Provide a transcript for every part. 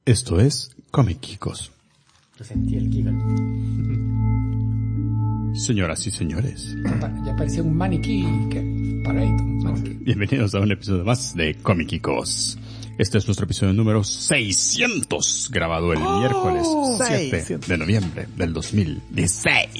Esto es Comic Kikos. Yo sentí el giggle. Señoras y señores, Ya parecía un maniquí paradito. bienvenidos a un episodio más de Comic Kikos. Este es nuestro episodio número 600, grabado el miércoles 7 de noviembre del 2016.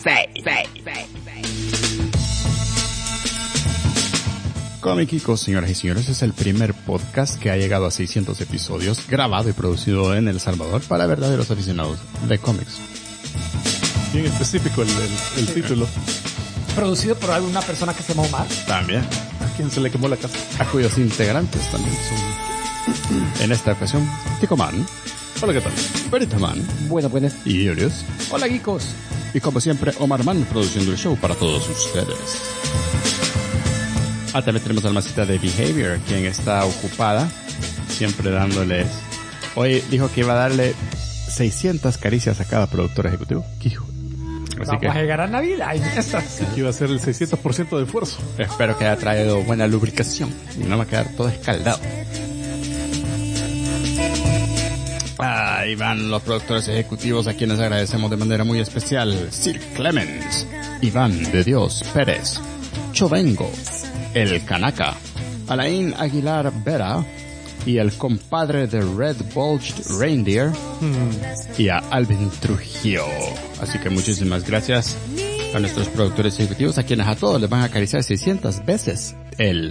Comic Kikos, señoras y señores, es el primer podcast que ha llegado a 600 episodios, grabado y producido en El Salvador para verdaderos aficionados de cómics. Bien específico el título. Producido por alguna persona que se llama Omar. También, ¿A quién se le quemó la casa? a cuyos integrantes también son, en esta ocasión, Ticoman, Hola, ¿qué tal? Beritaman Buenas. y Julius. Hola, geekos. Y como siempre, Omar Man produciendo el show para todos ustedes. También tenemos a la masita de Behavior, quien está ocupada, siempre dándoles... Hoy dijo que iba a darle 600 caricias a cada productor ejecutivo. ¡Qué hijo! Así Vamos a llegar a Navidad y esas. Aquí va a ser el 600% de esfuerzo. espero que haya traído buena lubricación y no me va a quedar todo escaldado. Ahí van los productores ejecutivos a quienes agradecemos de manera muy especial. Sir Clemens, Iván de Dios Pérez, Chovengo, El Kanaka, Alain Aguilar Vera y el compadre de Red Bulged Reindeer y a Alvin Trujillo. Así que muchísimas gracias a nuestros productores ejecutivos, a quienes a todos les van a acariciar 600 veces el...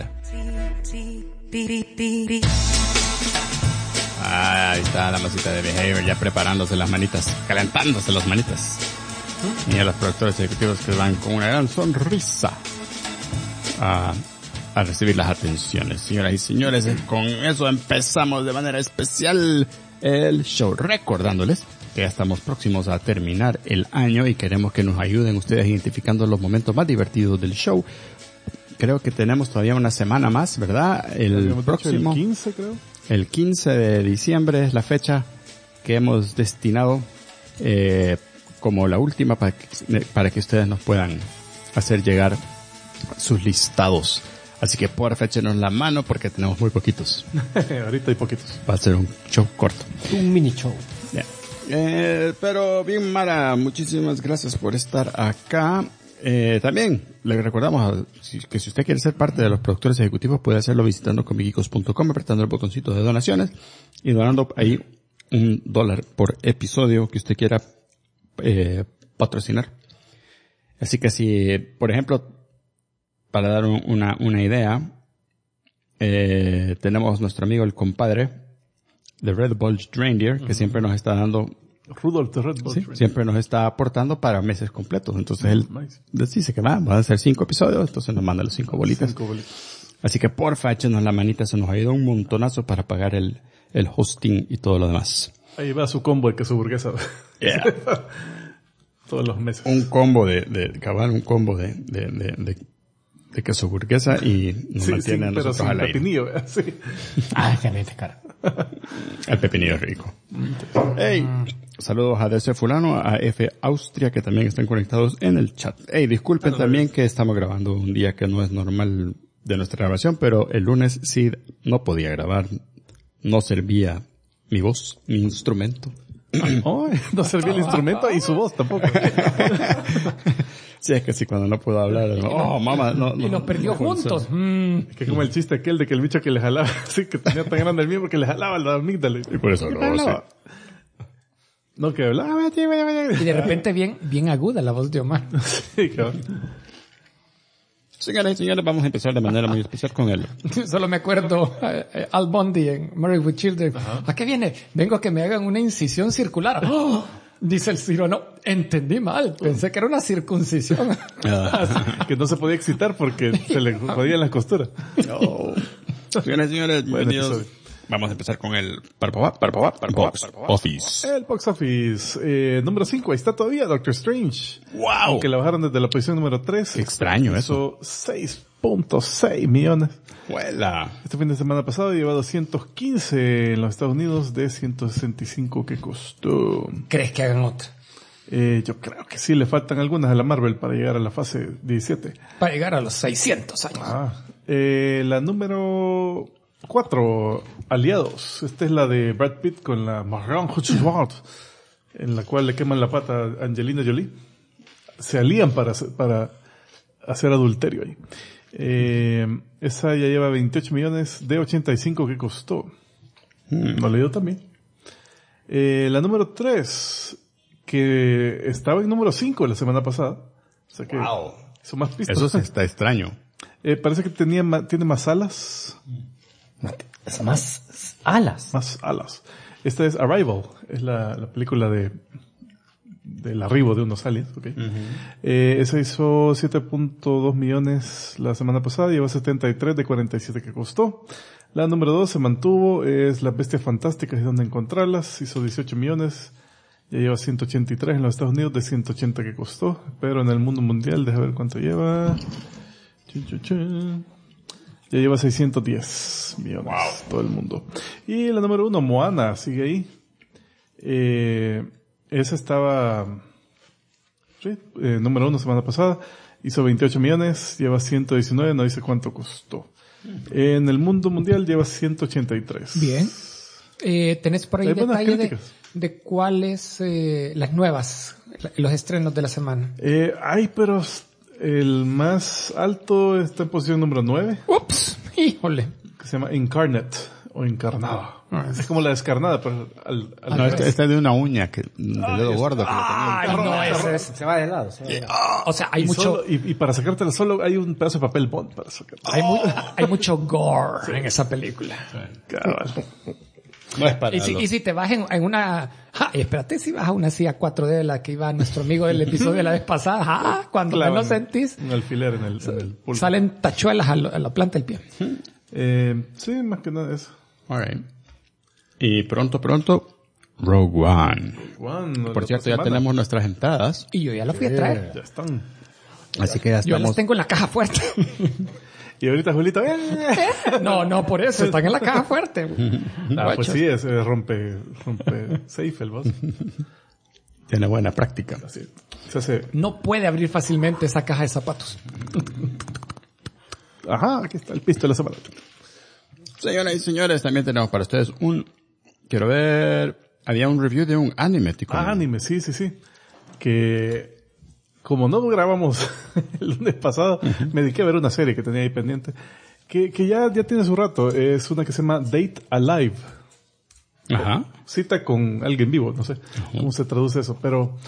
Ahí está la masita de Behavior ya preparándose las manitas, calentándose las manitas. Y a los productores ejecutivos que van con una gran sonrisa a recibir las atenciones. Señoras y señores, con eso empezamos de manera especial el show, recordándoles que ya estamos próximos a terminar el año y queremos que nos ayuden ustedes identificando los momentos más divertidos del show. Creo que tenemos todavía una semana más, ¿verdad? El próximo, el 15, creo. el 15 de diciembre es la fecha que hemos destinado como la última para que ustedes nos puedan hacer llegar sus listados. Así que porfa, échenos la mano porque tenemos muy poquitos. Ahorita hay poquitos. Va a ser un show corto. Un mini show. Yeah. Pero bien, Mara, muchísimas gracias por estar acá. También le recordamos que si usted quiere ser parte de los productores ejecutivos puede hacerlo visitando comicgeekos.com, apretando el botoncito de donaciones y donando ahí $1 por episodio que usted quiera patrocinar. Así que si, por ejemplo, para dar una idea, tenemos nuestro amigo el compadre de Red Bulged Reindeer, que siempre nos está dando... Rudolph de Red Bull. Sí, siempre nos está aportando para meses completos. Entonces él dice que van a ser 5 episodios, entonces nos manda los 5 bolitas. 5 bolitas. Así que porfa, échenos la manita, se nos ha ido un montonazo para pagar el hosting y todo lo demás. Ahí va su combo de queso burguesa. Yeah. Todos los meses. Un combo de queso burguesa y nos mantiene a pero nosotros sin al aire. pepinillo, sí. Ah, qué neta, cara. El pepinillo es rico. Hey, saludos a DC Fulano, a F Austria, que también están conectados en el chat. Hey, disculpen también que estamos grabando un día que no es normal de nuestra grabación, pero el lunes sí no podía grabar. No servía mi voz, mi instrumento. Oh, no servía el instrumento y su voz tampoco. Sí, es que sí, cuando no puedo hablar, mamá, no. Y nos perdió juntos. Es que como el chiste aquel de que el bicho que le jalaba, sí, que tenía tan grande el miembro que le jalaba la amígdala. Y por eso no, sí. No, que hablaba. Y de repente bien aguda la voz de Omar. Sí, cabrón. Señoras y señores, vamos a empezar de manera muy especial con él. Solo me acuerdo Al Bundy en Married with Children. ¿A qué viene? Vengo a que me hagan una incisión circular. ¡Oh! Dice el cirujano, entendí mal, pensé que era una circuncisión. Que no se podía excitar porque se le jodían las costuras. Oh. Señoras y señores, bienvenidos. episodio. Vamos a empezar con el Box Office. El Box Office, número 5, ahí está todavía Doctor Strange. ¡Wow! Aunque la bajaron desde la posición número 3. Qué extraño eso. 6.6 millones. ¡Huela! Este fin de semana pasado lleva 215 en los Estados Unidos de 165 que costó. ¿Crees que hagan otra? Yo creo que sí, le faltan algunas a la Marvel para llegar a la fase 17. Para llegar a los 600 años. La número 4, Aliados. Esta es la de Brad Pitt con la Marion Cotillard, en la cual le queman la pata a Angelina Jolie. Se alían para hacer adulterio ahí. Esa ya lleva 28 millones de 85 que costó. No le dio también. La número 3, que estaba en número 5 la semana pasada. O sea que hizo más pistas. Eso sí está extraño. Parece que tiene más alas. Más alas. Más alas. Esta es Arrival. Es la película del arribo de unos aliens. Okay. Esa hizo 7.2 millones la semana pasada. Lleva 73 de 47 que costó. La número 2 se mantuvo. Es Las Bestias Fantásticas y Dónde Encontrarlas. Hizo 18 millones. Ya lleva 183 en los Estados Unidos de 180 que costó. Pero en el mundo mundial, deja ver cuánto lleva. Ya lleva 610 millones. Todo el mundo. Y la número 1, Moana, sigue ahí. Esa estaba número 1 semana pasada. Hizo 28 millones. Lleva 119. No dice cuánto costó. En el mundo mundial lleva 183. Bien. ¿Tenés por ahí detalle de cuáles las nuevas, los estrenos de la semana? Pero el más alto está en posición número 9. ¡Ups! ¡Híjole! Que se llama Incarnate o Encarnada. Es como la descarnada, pero no, esta es de una uña del dedo gordo que lo tenía. Se va de lado. O sea, hay mucho... y para sacártela solo hay un pedazo de papel bond para sacártela. Hay mucho gore en esa película. Cabal. No es para y si te vas en una... espérate, si vas a una silla 4D de la que iba nuestro amigo del episodio de la vez pasada, cuando menos sentís... Un alfiler en el pulpo. Salen tachuelas a la planta del pie. Sí, más que nada eso. Alright. Y pronto, Rogue One. Por cierto, ya tenemos nuestras entradas. Y yo ya las fui a traer. Ya están. Así que ya Yo estamos... las tengo en la caja fuerte. Y ahorita Julita... No, por eso. Están en la caja fuerte. Pues sí, rompe safe el boss. Tiene buena práctica. Así. Se hace... No puede abrir fácilmente esa caja de zapatos. Ajá, aquí está el pisto de la semana. Señoras y señores, también tenemos para ustedes quiero ver, había un review de un anime, Tico. Anime, sí. Que, como no grabamos el lunes pasado, me dediqué a ver una serie que tenía ahí pendiente. Que ya tiene su rato. Es una que se llama Date Alive. Ajá. Cita con alguien vivo, no sé cómo se traduce eso, pero,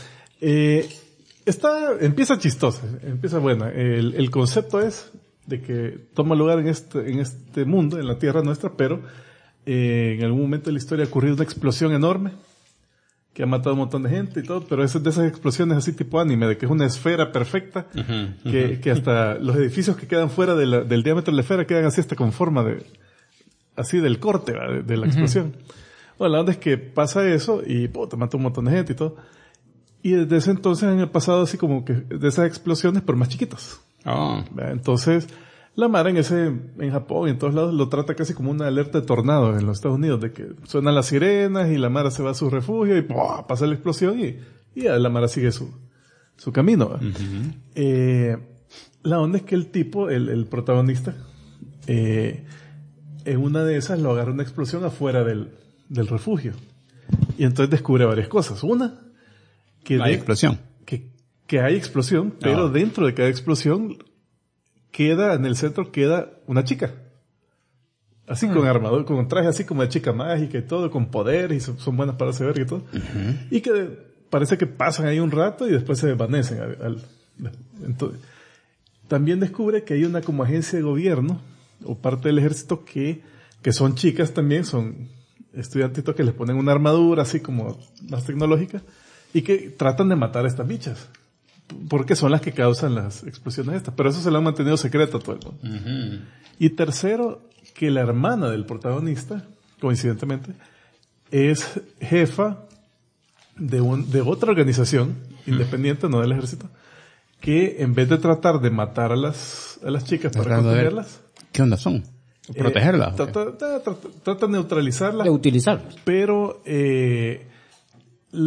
empieza chistosa, empieza buena. El concepto es de que toma lugar en este mundo, en la tierra nuestra, pero en algún momento de la historia ha ocurrido una explosión enorme que ha matado a un montón de gente y todo, pero es de esas explosiones así tipo anime, de que es una esfera perfecta, que hasta los edificios que quedan fuera del diámetro de la esfera quedan así hasta con forma así del corte de la explosión. Bueno, la onda es que pasa eso y te mata un montón de gente y todo. Y desde ese entonces han pasado así como que de esas explosiones, pero más chiquitas. Oh. Entonces, la Mara en Japón y en todos lados lo trata casi como una alerta de tornado en los Estados Unidos, de que suenan las sirenas y la Mara se va a su refugio y pasa la explosión y la Mara sigue su camino. La onda es que el tipo, el protagonista, en una de esas lo agarra una explosión afuera del refugio. Y entonces descubre varias cosas. Una, que hay explosión. Que hay explosión, pero dentro de cada explosión en el centro queda una chica. Así con armadura, con un traje así como de chica mágica y todo, con poderes y son buenas para hacer y todo. Y que parece que pasan ahí un rato y después se desvanecen. Entonces, también descubre que hay una como agencia de gobierno o parte del ejército que son chicas también, son estudiantitos que les ponen una armadura así como más tecnológica y que tratan de matar a estas bichas. Porque son las que causan las explosiones estas. Pero eso se lo han mantenido secreto a todo el mundo. Y tercero, que la hermana del protagonista, coincidentemente, es jefa de otra organización independiente, no del ejército, que en vez de tratar de matar a las chicas para contenerlas, ¿qué onda son? ¿Protegerlas? Trata de neutralizarlas. De utilizarlas. Pero el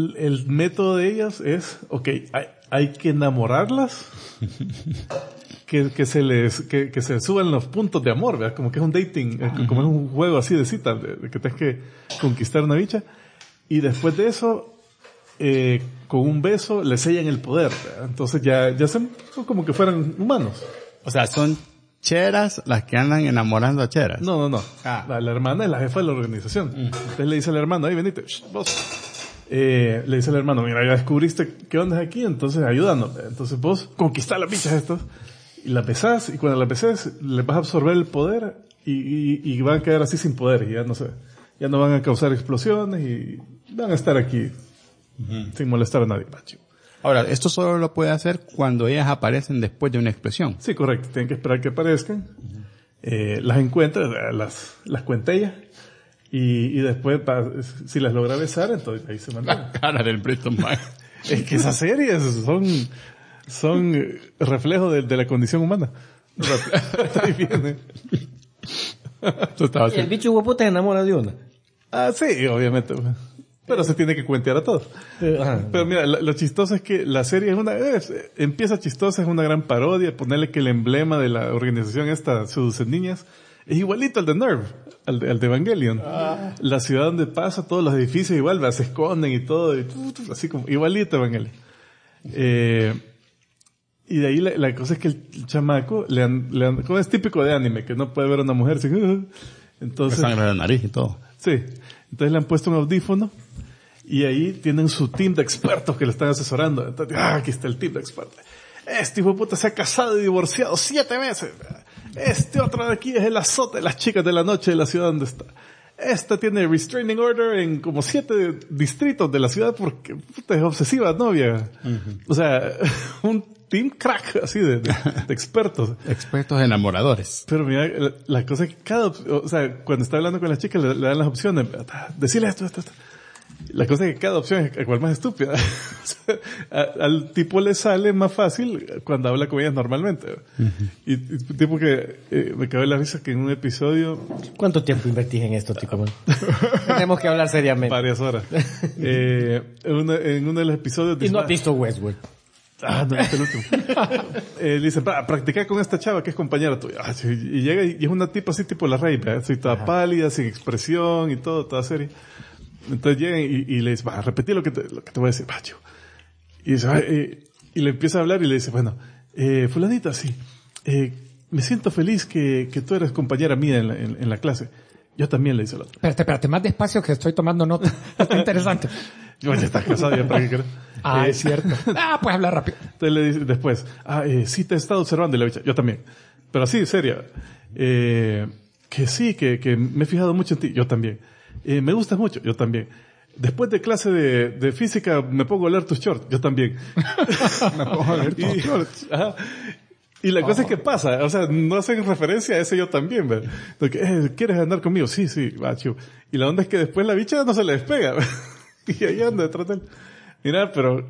método de ellas es, hay que enamorarlas, que se suban los puntos de amor, ¿verdad? Como que es un dating, como es un juego así de cita, de que tienes que conquistar una bicha. Y después de eso, con un beso le sellan el poder, ¿verdad? Entonces ya son como que fueran humanos. O sea, son cheras las que andan enamorando a cheras. No. La hermana es la jefa de la organización. Entonces le dice al hermano, ahí venite, vos. Le dice al hermano, mira, ya descubriste qué onda es aquí, entonces ayúdanos. Entonces vos conquistás las bichas estas y las besás, y cuando las besés les vas a absorber el poder y van a quedar así sin poder, y ya no van a causar explosiones y van a estar aquí sin molestar a nadie. Ahora, esto solo lo puede hacer cuando ellas aparecen después de una explosión. Sí, correcto. Tienen que esperar que aparezcan. Las encuentra, las cuentellas. Y después, si las logra besar, entonces ahí se mandan. La cara del Britton Man. Es que esas series son reflejo de la condición humana. Ahí viene. Y el bicho hueputa se enamora de una. Ah, sí, obviamente. Pero se tiene que cuentear a todos. Pero mira, lo chistoso es que la serie empieza chistosa, es una gran parodia. Ponerle que el emblema de la organización esta, Seducen Niñas, es igualito al de Nerve, al de Evangelion. La ciudad donde pasa, todos los edificios igual, se esconden y todo, así como igualito Evangelion. Y de ahí la cosa es que el chamaco como es típico de anime, que no puede ver a una mujer sin, entonces sangre de la nariz y todo. Sí. Entonces le han puesto un audífono y ahí tienen su team de expertos que le están asesorando. Entonces, aquí está el team de expertos. Este hijo de puta se ha casado y divorciado 7 veces. Este otro de aquí es el azote de las chicas de la noche de la ciudad donde está. Esta tiene restraining order en como 7 distritos de la ciudad porque puta, es obsesiva novia. O sea, un team crack así de expertos. Expertos enamoradores. Pero mira, la cosa es que cuando está hablando con las chicas le dan las opciones. Decirle esto. La cosa es que cada opción es cual más estúpida. Al tipo le sale más fácil cuando habla con ellas normalmente. Y tipo que me cabe la risa que en un episodio... ¿Cuánto tiempo invertís en esto, Tico? Tenemos que hablar seriamente. Varias horas. En uno de los episodios... Y no has visto Westworld. No, este es el último. Le dice, practicar con esta chava que es compañera tuya. Y llega y es una tipa así tipo la rey, así toda pálida, sin expresión y todo, toda seria. Entonces llega y le dice, repetí lo que te voy a decir, chico. Y dice, y le empieza a hablar y le dice, bueno, fulanita, sí, me siento feliz que tú eres compañera mía en la clase. Yo también, le dice el otro. Espérate, más despacio que estoy tomando nota. Está interesante. Ya estás casado, ya para qué querés. Es cierto. Pues habla rápido. Entonces le dice después, sí te he estado observando, y la bicha, yo también. Pero así, seria. Que sí, que me he fijado mucho en ti, yo también. Me gustas mucho, yo también. Después de clase de física me pongo a leer tus shorts, yo también. Me pongo a leer tus shorts. Y la cosa es que pasa, o sea, no hacen referencia a ese yo también, ¿verdad? ¿Quieres andar conmigo? Sí, chivo. Y la onda es que después la bicha no se le despega, ¿verdad? Y ahí anda detrás de él. Mira, pero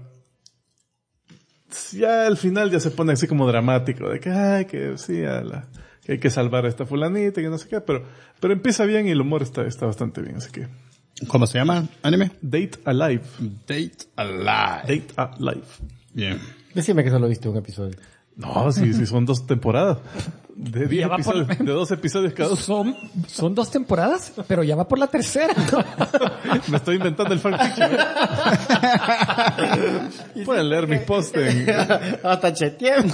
ya al final ya se pone así como dramático, de que, que sí, que hay que salvar a esta fulanita, que no sé qué, pero empieza bien y el humor está bastante bien, así que. ¿Cómo se llama anime? Date Alive. Date Alive. Date Alive. Bien. Decime que solo viste un episodio. No, sí, son 2 temporadas. De 10 episodios, de 2 episodios cada uno. Son 2 temporadas, pero ya va por la 3ª. Me estoy inventando el fanfiction. Pueden leer mis posts en... Hasta cheteé.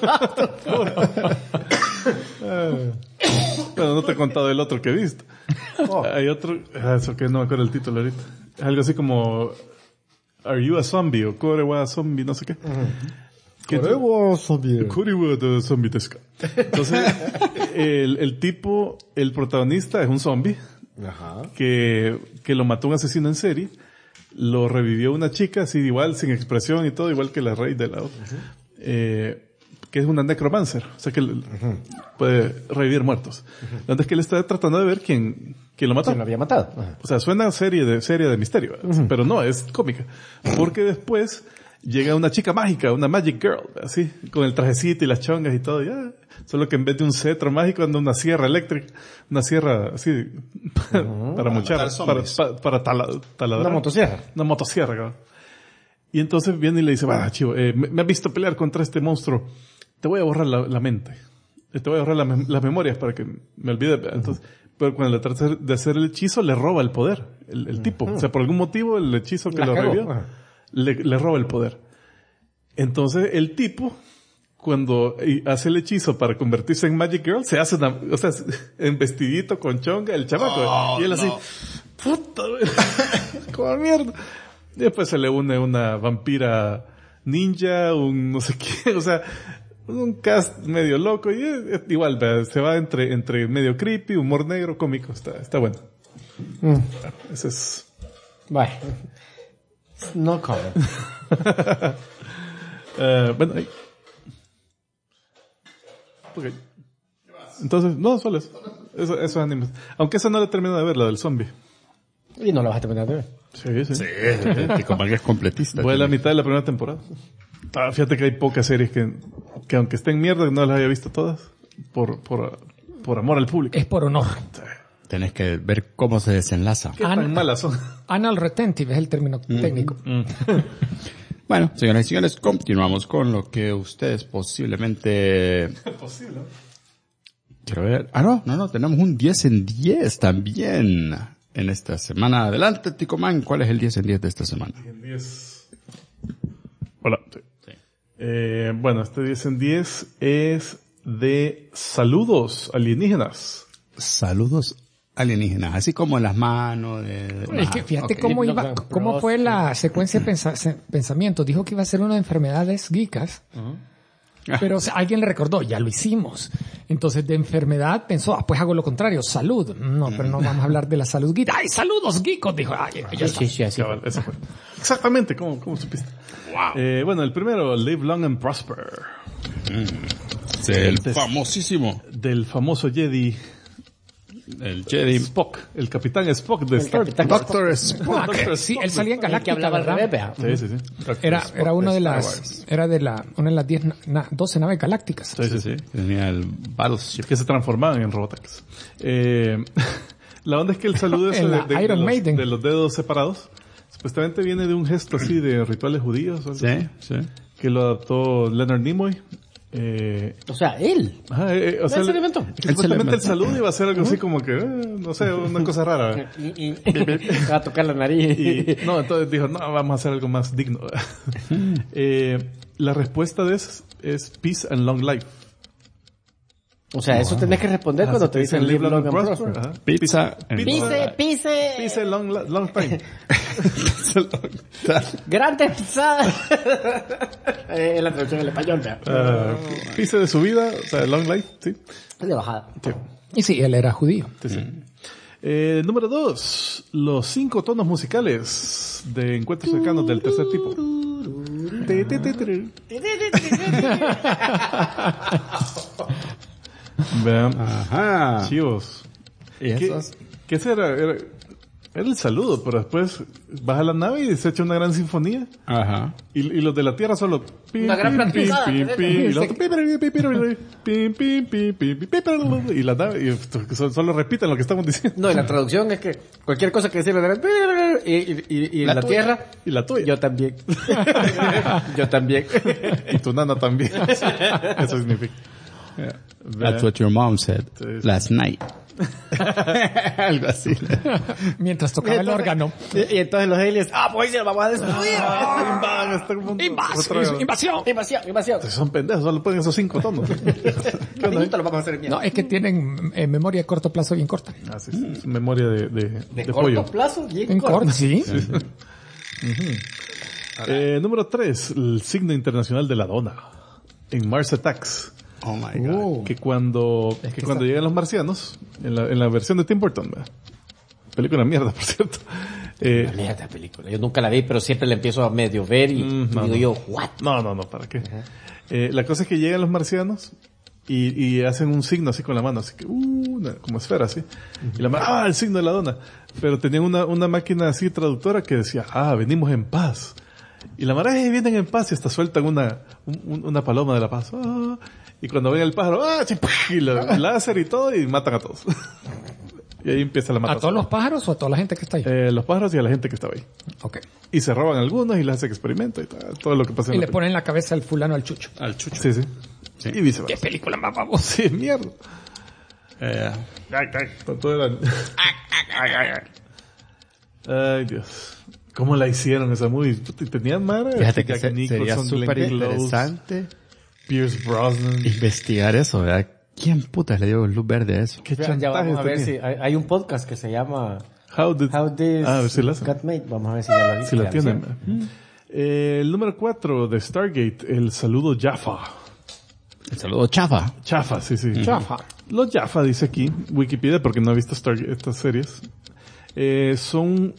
Bueno, no te he contado el otro que he visto. Hay otro... eso que no me acuerdo el título ahorita. Es algo así como... Are you a zombie? O Kore wa zombie, no sé qué. Korewa zombie. Korewa de zombie deska. Entonces, el tipo, el protagonista es un zombie. Ajá. Que lo mató un asesino en serie. Lo revivió una chica, así igual, sin expresión y todo, igual que la rey de la otra. Que es una necromancer. O sea que puede revivir muertos. Entonces que él está tratando de ver quién lo mató. ¿Quién lo había matado? Ajá. O sea, suena serie de misterio, pero no, es cómica. Porque después llega una chica mágica, una magic girl, así, con el trajecito y las chongas y todo, ya. Solo que en vez de un cetro mágico anda una sierra eléctrica, una sierra así, para mochar, para taladrar. Una motosierra. Una motosierra, cabrón. Y entonces viene y le dice, chivo, me has visto pelear contra este monstruo. te voy a borrar la mente. Te voy a borrar las memorias para que me olvide. Entonces, pero cuando le trata de hacer el hechizo, le roba el poder. El tipo. O sea, por algún motivo, el hechizo que lo revivió, le roba el poder. Entonces, el tipo, cuando hace el hechizo para convertirse en Magic Girl, se hace en vestidito con chonga, el chamaco. Y él así, puta, como mierda. Y después se le une una vampira ninja, un no sé qué, o sea, un cast medio loco y igual, se va entre medio creepy, humor negro, cómico, está bueno. Ese es... Bueno. No comment. Bueno, ahí. Okay. Entonces, no, solo esos animes. Aunque esa no la he terminado de ver, la del zombie. Y no la vas a terminar de ver. Sí. Tico Man es completista. Fue la mitad de la primera temporada. Fíjate que hay pocas series que aunque estén mierda, no las haya visto todas. Por amor al público. Es por honor. Tenés que ver cómo se desenlaza. ¿Qué tan malas son? Anal retentive es el término técnico. Bueno, señoras y señores, continuamos con lo que ustedes posiblemente... Posible. Quiero ver... No, tenemos un 10 en 10 también en esta semana. Adelante, Tico Man, ¿cuál es el 10 en 10 de esta semana? 10 en 10. Hola. Sí. Bueno, este 10 en 10 es de saludos alienígenas. Saludos alienígenas, así como en las manos Es que fíjate cómo fue la secuencia de pensamiento. Dijo que iba a ser una de enfermedades geekas, pero alguien le recordó, ya lo hicimos. Entonces de enfermedad pensó, pues hago lo contrario, salud. No, pero no vamos a hablar de la salud geek. ¡Ay, saludos geekos! Dijo, ya está. Sí, así. Cabal, ese fue. Exactamente, ¿cómo supiste? Wow. Bueno, el primero, Live Long and Prosper. El famosísimo. Del famoso Jedi. El Jedi Spock, el capitán Spock de Star Trek. Doctor Spock. Sí, él salía en Que Galáctica, hablaba al ¿verdad? revés, vea. Sí. Era una de las, una de las 12 naves galácticas. Sí. Tenía el Battleship. Que se transformaban en robotax. La onda es que el saludo ese de los dedos separados, supuestamente viene de un gesto así de rituales judíos. Sí. Que lo adaptó Leonard Nimoy. O sea, él. O sea, ¿Él se lo inventó? Supuestamente el saludo iba a ser algo así como que, no sé, una cosa rara. Y va a tocar la nariz. No, entonces dijo, no, vamos a hacer algo más digno. La respuesta de eso es Peace and Long Life. O sea, eso tenés que responder cuando te dicen Live Long and Prosper. Pizza. Pise. Long time. Grande pisada. Es la traducción en español, ¿verdad? Pise de su vida, o sea, Long Life, sí. Es de bajada. Sí. Y sí, él era judío. Sí. Número 2. Los 5 tonos musicales de encuentros cercanos del tercer tipo. Vean. Ajá. Chivos. ¿Y esos? ¿Qué será? Era el saludo, pero después baja la nave y se echa una gran sinfonía. Ajá. Y los de la Tierra solo... Una gran platicada. Y los y la nave... Y solo repiten lo que estamos diciendo. No, y la traducción es que cualquier cosa que decir y la Tierra... Y la tuya. Yo también. Yo también. Y tu nana también. Eso significa. That's what your mom said last night. Algo así. Mientras tocaba el órgano. Y entonces los aliens, pues se lo vamos a destruir. Invasión. Son pendejos, solo ponen esos 5 tonos. Lo vamos a hacer mierda. No, es que tienen memoria a corto plazo bien corta. Sí, es memoria de corto pollo. plazo, bien En corto. corto, sí. Número 3, el signo internacional de la dona. En Mars Attacks. Oh my God. Que cuando llegan los marcianos, en la versión de Tim Burton, ¿verdad? Película mierda, por cierto. Mierda película. Yo nunca la vi, pero siempre la empiezo a medio ver y digo yo, ¿what? No, ¿para qué? La cosa es que llegan los marcianos y hacen un signo así con la mano, así que, como esfera, así. Y la mano, el signo de la dona. Pero tenían una máquina así traductora que decía, venimos en paz. Y la mara, vienen en paz y hasta sueltan una paloma de la paz. Y cuando ven el pájaro, y láser y todo, y matan a todos. Y ahí empieza la matación. ¿A todos los pájaros o a toda la gente que está ahí? Los pájaros y a la gente que estaba ahí. Ok. Y se roban algunos y les hacen experimentos y todo lo que pasa. Y le ponen la cabeza al fulano al chucho. Al chucho. Sí. Sí. Y viceversa. ¿Qué película más babosa? Sí, mierda. Todo era... Ay, Dios. ¿Cómo la hicieron esa movie? Tenían madre. Fíjate que Jack sería Nicholson, súper Glenn Close, interesante Pierce Brosnan. investigar eso, ¿verdad? ¿Quién putas le dio luz verde a eso? ¿Qué Ya chantajes vamos a ver tenía? si hay un podcast que se llama How This a ver si la hacen. Got Made. Vamos a ver si ya lo Si la ya tienen. hicieron. El número 4 de Stargate, el saludo Jaffa. El saludo chafa. Chafa, sí. Chafa. Los Jaffa, dice aquí, Wikipedia, porque no he visto estas series, son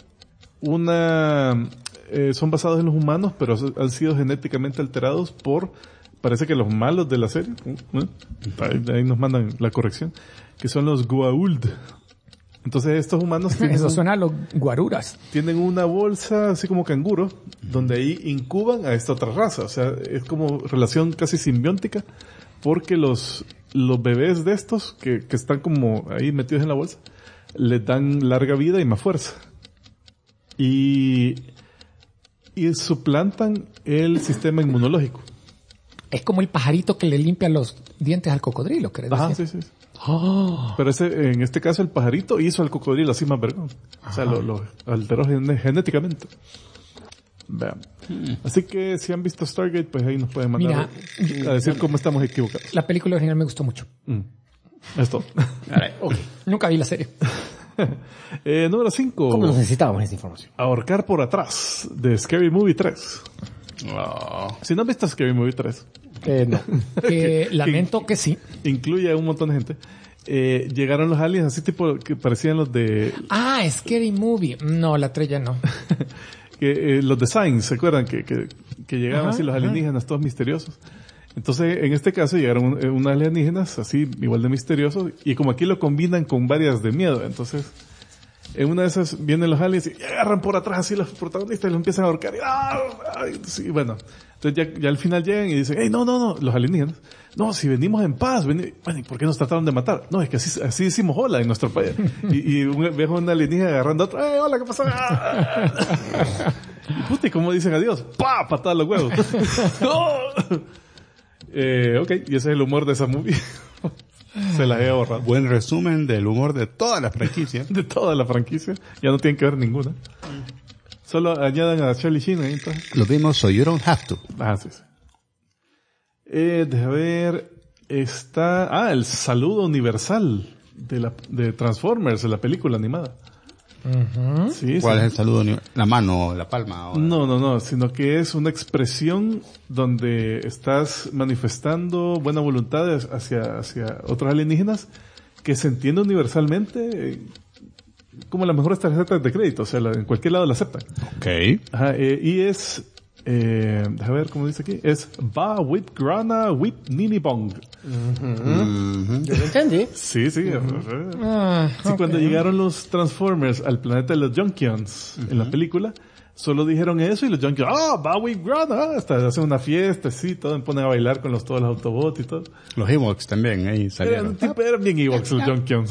basados en los humanos, pero han sido genéticamente alterados parece que los malos de la serie, ahí nos mandan la corrección, que son los Goa'uld. Entonces estos humanos Eso suena a los guaruras. tienen una bolsa así como canguro, donde ahí incuban a esta otra raza. O sea, es como relación casi simbiótica, porque los bebés de estos, que están como ahí metidos en la bolsa, les dan larga vida y más fuerza. Y suplantan el sistema inmunológico. Es como el pajarito que le limpia los dientes al cocodrilo, ¿crees? Ajá, sí. Oh. Pero en este caso el pajarito hizo al cocodrilo así más vergón. O sea, lo alteró genéticamente. Vean. Así que si han visto Stargate, pues ahí nos pueden mandar a decir cómo estamos equivocados. La película original me gustó mucho. Es todo. Nunca vi la serie. Número 5. ¿Cómo nos necesitábamos esa información? Ahorcar por atrás, de Scary Movie 3. Si no han visto Scary Movie 3, No. Lamento que sí. incluye a un montón de gente. Llegaron los aliens así tipo que parecían los de... Scary Movie. No, la estrella no. los de Signs, ¿se acuerdan? Que llegaban así los alienígenas todos misteriosos. Entonces, en este caso llegaron unos alienígenas así igual de misteriosos, y como aquí lo combinan con varias de miedo, entonces en una de esas vienen los aliens y agarran por atrás así los protagonistas y los empiezan a ahorcar y bueno, entonces ya al final llegan y dicen, hey, no, los alienígenas, no, si venimos en paz, bueno, ¿y por qué nos trataron de matar? No, es que así decimos hola en nuestro país. y veo una alienígena agarrando a otro, hola, ¿qué pasó? Y puta, ¿y cómo dicen adiós? ¡Pah! Patada los huevos. Ok, y ese es el humor de esa movie. Se la he ahorrado. Buen resumen del humor de toda la franquicia. De toda la franquicia. Ya no tienen que ver ninguna. Solo añadan a Charlie Sheen ahí, entonces. Lo vimos, so you don't have to. Sí. Deja ver. Está... el saludo universal de Transformers, de la película animada. Sí, ¿Cuál es el saludo? ¿La mano, la palma? ¿O? No, sino que es una expresión donde estás manifestando buena voluntad hacia otros alienígenas, que se entiende universalmente como las mejores tarjetas de crédito, o sea, en cualquier lado la aceptan. Ok. Y es, déjame ver cómo dice aquí, es Ba Wip Grana Wip Nini Bong. Yo lo entendí. Sí. Sí, Ok. cuando llegaron los Transformers al planeta de los Junkions en la película, solo dijeron eso y los Junkions, Bowie Grana, hasta hacen una fiesta, sí, todo, ponen a bailar con todos los Autobots y todo. Los Ewoks también, ahí salieron. Eran bien Ewoks los Junkions.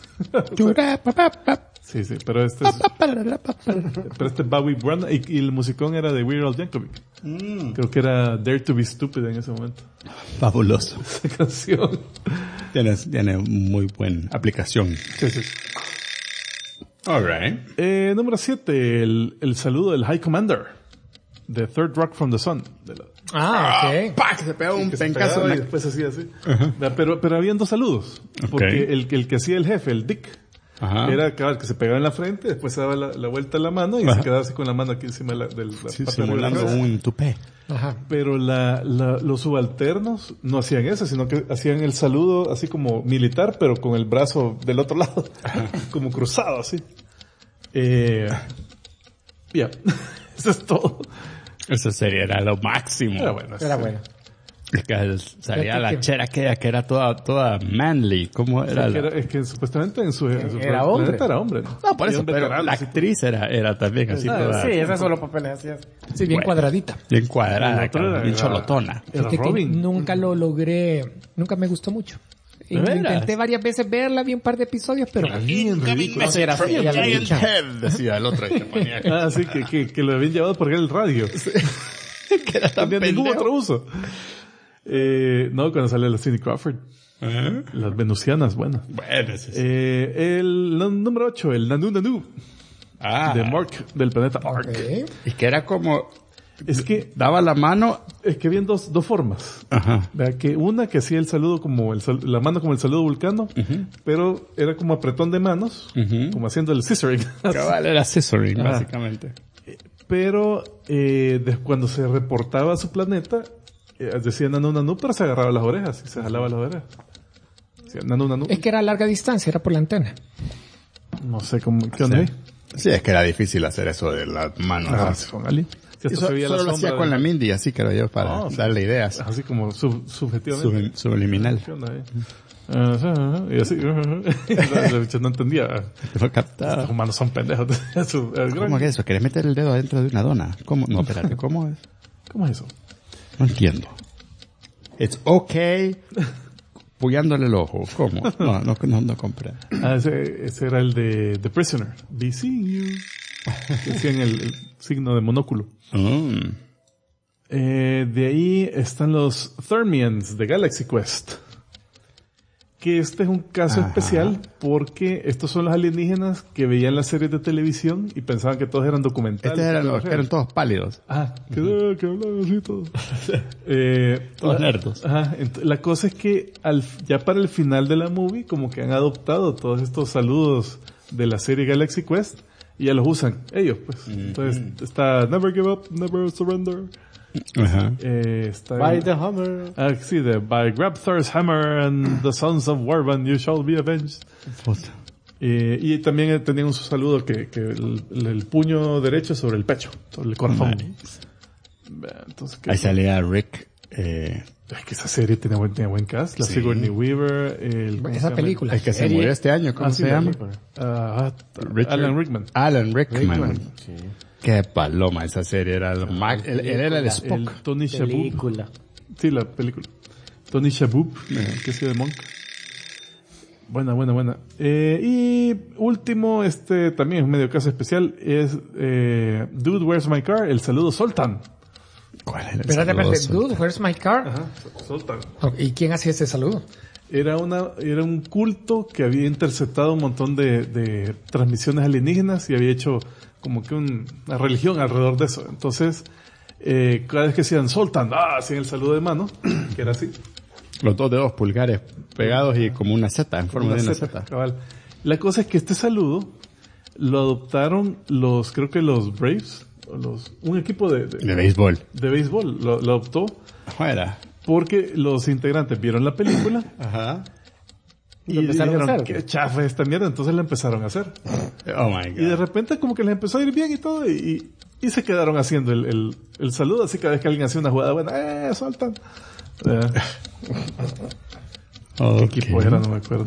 Sí, pero este es Bowie Grana y el musicón era de Weird Al Yankovic. Creo que era Dare to be Stupid en ese momento. Fabuloso. Esa canción. Tiene muy buena aplicación. Sí. Alright. Número 7, el saludo del High Commander de Third Rock from the Sun. Ok. ¡Pac! Se pegó un Que se pencazo. pegaba y después hacía así. Pero habían dos saludos. Porque el que hacía el jefe, el Dick, era el que se pegaba en la frente, después se daba la vuelta a la mano y se quedaba así con la mano aquí encima de la parte simulando de la un tupé. Ajá. Pero los subalternos no hacían eso, sino que hacían el saludo así como militar, pero con el brazo del otro lado, como cruzado así. Ya, eso es todo. Esa serie era lo máximo. Era bueno. Era bueno. Es que salía la chera aquella que era toda manly. ¿Cómo era? Es que supuestamente en su Era hombre. planeta era hombre, ¿no? No, por Y eso, un pero veterano, la así. actriz era también así toda... Sí, esos son los papeles así. Sí, bien Bueno. cuadradita. Bien cuadrada, El otro era- bien cholotona. Era Fíjate que Robin. nunca lo logré, nunca me gustó mucho. ¿De veras? Intenté varias veces verla, vi un par de episodios, pero Bien ridículo. No, era fea la bicha. Decía el otro. Sí, que lo habían llevado porque era el radio. que era tan No tenía ningún pendejo. otro uso. No, cuando sale la Cindy Crawford. Las venusianas, bueno. Bueno, sí. El número 8, el Nanu Nanu. De Mark, del planeta Mark. Okay. Y que era como... Es que daba la mano... Es que habían dos formas. Ajá. ¿Verdad? Que una que hacía el saludo como la mano como el saludo vulcano, pero era como apretón de manos, como haciendo el scissoring. Cabal, era scissoring, básicamente. Pero cuando se reportaba a su planeta, decía Nanu Nanu, pero se agarraba las orejas y se jalaba las orejas. Decía, Nanu Nanu. Es que era a larga distancia, era por la antena. No sé cómo, ¿qué onda ahí? Sí, es que era difícil hacer eso de las manos. Con Ali. Eso solo lo hacía con la Mindy, así creo yo, para darle ideas. Así como subjetivamente. Subliminal. ¿Qué onda ahí? Y así, no entendía. No captaba. Los humanos son pendejos. ¿Cómo es eso? ¿Querés meter el dedo adentro de una dona? ¿Cómo? No, espérate, ¿cómo es? ¿Cómo es eso? No entiendo. It's okay. Pullándole el ojo. ¿Cómo? No compré. Ese era el de The Prisoner. Be seeing you. Decían el signo de monóculo. De ahí están los Thermians de Galaxy Quest. Que este es un caso especial porque estos son los alienígenas que veían las series de televisión y pensaban que todos eran documentales. Estos eran los que eran todos pálidos. Que hablaban así todos. Todos nerdos. La cosa es que ya para el final de la movie como que han adoptado todos estos saludos de la serie Galaxy Quest y ya los usan ellos, pues. Entonces está Never Give Up, Never Surrender. Está By the hammer. sí, by Grab Thor's hammer and the sons of Warban you shall be avenged. Y también tenían un saludo que el puño derecho sobre el pecho, sobre el corazón. Entonces, ahí salía Rick. Es que esa serie tenía buen cast. La Sigourney Weaver. Esa película. El que se murió este año, ¿cómo se llama? Alan Rickman. Alan Rickman. Sí. Qué paloma esa serie. Era él era el Spock. El Tony Shaboob. Sí, la película. Tony Shaboob, que es de Monk. Buena. Y último, también es medio caso especial, es Dude, Where's My Car? El saludo Sultan. ¿Cuál era el Espérate, saludo? Dude, Where's My Car? Ajá, Sultan. ¿Y quién hacía ese saludo? Era un culto que había interceptado un montón de transmisiones alienígenas y había hecho como que una religión alrededor de eso. Entonces, cada vez que decían Sultan, hacían el saludo de mano, que era así. Los dos dedos pulgares pegados y como una Z, en forma de una Z. Cabal. La cosa es que este saludo lo adoptaron creo que los Braves, un equipo de béisbol. De béisbol lo adoptó. Fuera. Porque los integrantes vieron la película. Ajá. Y dijeron, qué chafa esta mierda, entonces la empezaron a hacer. Oh my God. Y de repente como que les empezó a ir bien y todo, y se quedaron haciendo el saludo, así cada vez que alguien hacía una jugada buena, Sultan. ¿Qué equipo era? No me acuerdo.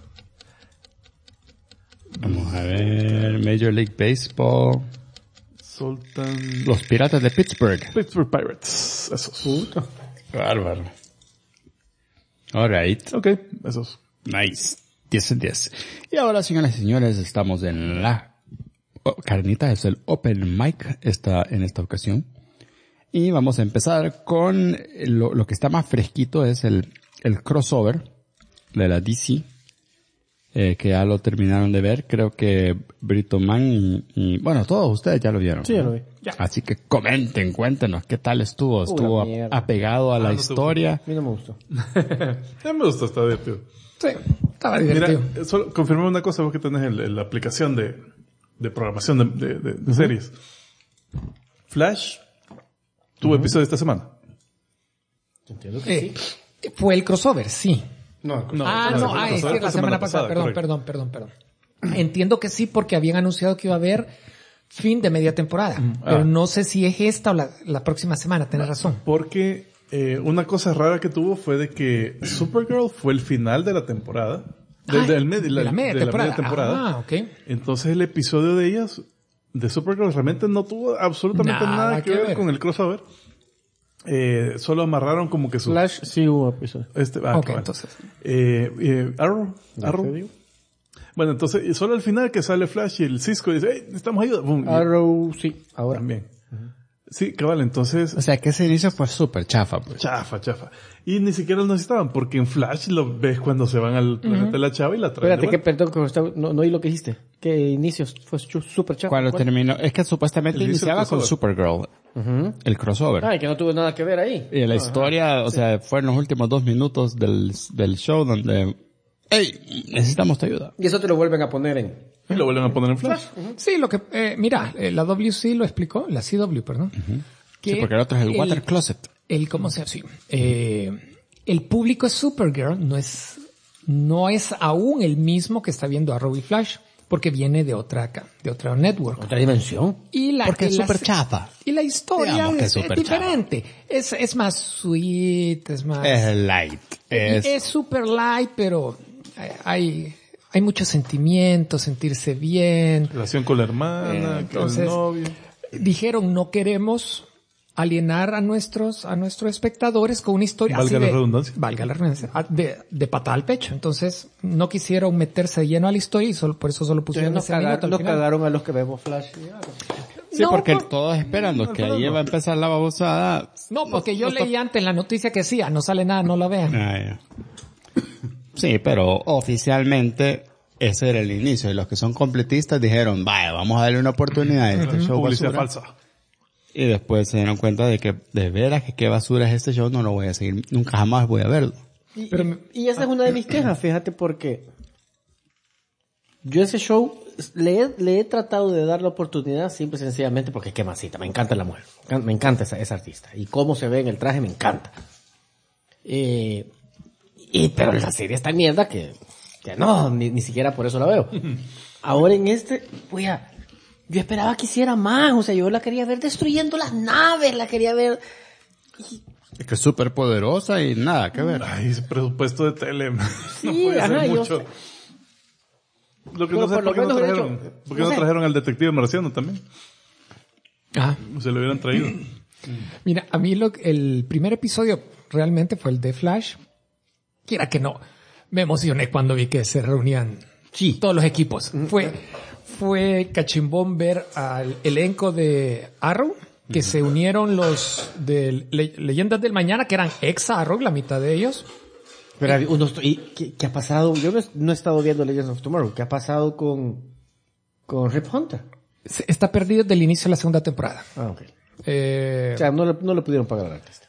Vamos a ver, Major League Baseball. Sultan. Los Piratas de Pittsburgh. Pittsburgh Pirates. Esos. Bárbaro. Alright. Ok, esos. Nice. 10 en 10. Y ahora, señoras y señores, estamos en la carnita, es el Open Mic en esta ocasión. Y vamos a empezar con lo que está más fresquito, es el crossover de la DC, que ya lo terminaron de ver. Creo que Brito Man y bueno, todos ustedes ya lo vieron. Sí, ya lo vi. Ya. Así que cuéntenos qué tal estuvo. ¿Estuvo apegado a la historia? A mí no me gustó. A mí me gustó, está divertido. Sí, estaba divertido. Mira, solo confirmar una cosa, vos que tenés la aplicación de programación de series. Flash tuvo episodio esta semana. Entiendo que sí. Fue el crossover, sí. No, es que la semana pasada. Perdón. Entiendo que sí, porque habían anunciado que iba a haber fin de media temporada. Pero no sé si es esta o la próxima semana, tenés razón. Porque una cosa rara que tuvo fue de que Supergirl fue el final de la temporada. De la media temporada. Okay. Entonces el episodio de ellas, de Supergirl, realmente no tuvo absolutamente nada que ver con el crossover. Solo amarraron como que su... Flash sí hubo episodio. Ok, entonces. Arrow. Bueno, entonces, solo al final que sale Flash y el Cisco dice, necesitamos ayuda. Boom, Arrow, sí, ahora. También. Sí, cabal, entonces... O sea, que ese inicio fue súper chafa, pues. Chafa. Y ni siquiera lo necesitaban, porque en Flash lo ves cuando se van al planeta de la chava y la traen. Espérate, que perdón, no oí lo que dijiste. ¿Qué inicios? Fue súper chafa. Cuando terminó, es que supuestamente iniciaba con Supergirl, el crossover. Ay, que no tuvo nada que ver ahí. Y la historia, o sea, fue en los últimos 2 minutos del show donde, hey, necesitamos tu ayuda. Y eso te lo vuelven a poner en... Y lo vuelven a poner en Flash. Sí, mira, la WC lo explicó, la CW, perdón. Que Sí, porque el otro es el Water Closet. ¿Cómo se llama? Sí. El público de Supergirl no es aún el mismo que está viendo Arrow y Flash, porque viene de otra network. Otra dimensión. Porque es súper chafa. Y la historia Digamos que es es diferente. Es más sweet, es más... Es light. Es super light, pero hay mucho sentimiento, sentirse bien. Relación con la hermana, con el novio. Dijeron, no queremos alienar a nuestros espectadores con una historia Valga la redundancia. de patada al pecho. Entonces, no quisieron meterse de lleno a la historia y por eso solo pusieron ese minuto al final. Cagaron a los que vemos Flash. Sí, no, porque todos esperando que ahí va a empezar la babosada. No, porque yo leí antes en la noticia que sí, no sale nada, no la vean. Ya. Sí, pero oficialmente ese era el inicio. Y los que son completistas dijeron, vaya, vamos a darle una oportunidad a este show Publicidad basura. falsa. Y después se dieron cuenta de que de veras que qué basura es este show, no lo voy a seguir, nunca jamás voy a verlo. Y esa es una de mis quejas, fíjate, porque yo ese show le he tratado de dar la oportunidad simple y sencillamente porque qué masita, me encanta la mujer, me encanta esa artista, y cómo se ve en el traje me encanta. Pero la serie es tan mierda que no, ni siquiera por eso la veo. Ahora en yo esperaba que hiciera más, o sea, yo la quería ver destruyendo las naves, la quería ver... Es que es súper poderosa y nada que ver. Ay, ese presupuesto de tele. Sí, no puede ser mucho. sé. Lo que no sé es por qué no trajeron. ¿Por qué no trajeron al detective marciano también? Se lo hubieran traído. Mira, a mí el primer episodio realmente fue el de Flash. Quiera que no, me emocioné cuando vi que se reunían todos los equipos. Fue cachimbón ver al elenco de Arrow, que se unieron los de Leyendas del Mañana, que eran ex Arrow, la mitad de ellos. Pero ¿qué ha pasado? Yo no he estado viendo Legends of Tomorrow. ¿Qué ha pasado con Rip Hunter? Está perdido desde el inicio de la segunda temporada. Ah, ok. O sea, no le pudieron pagar al artista.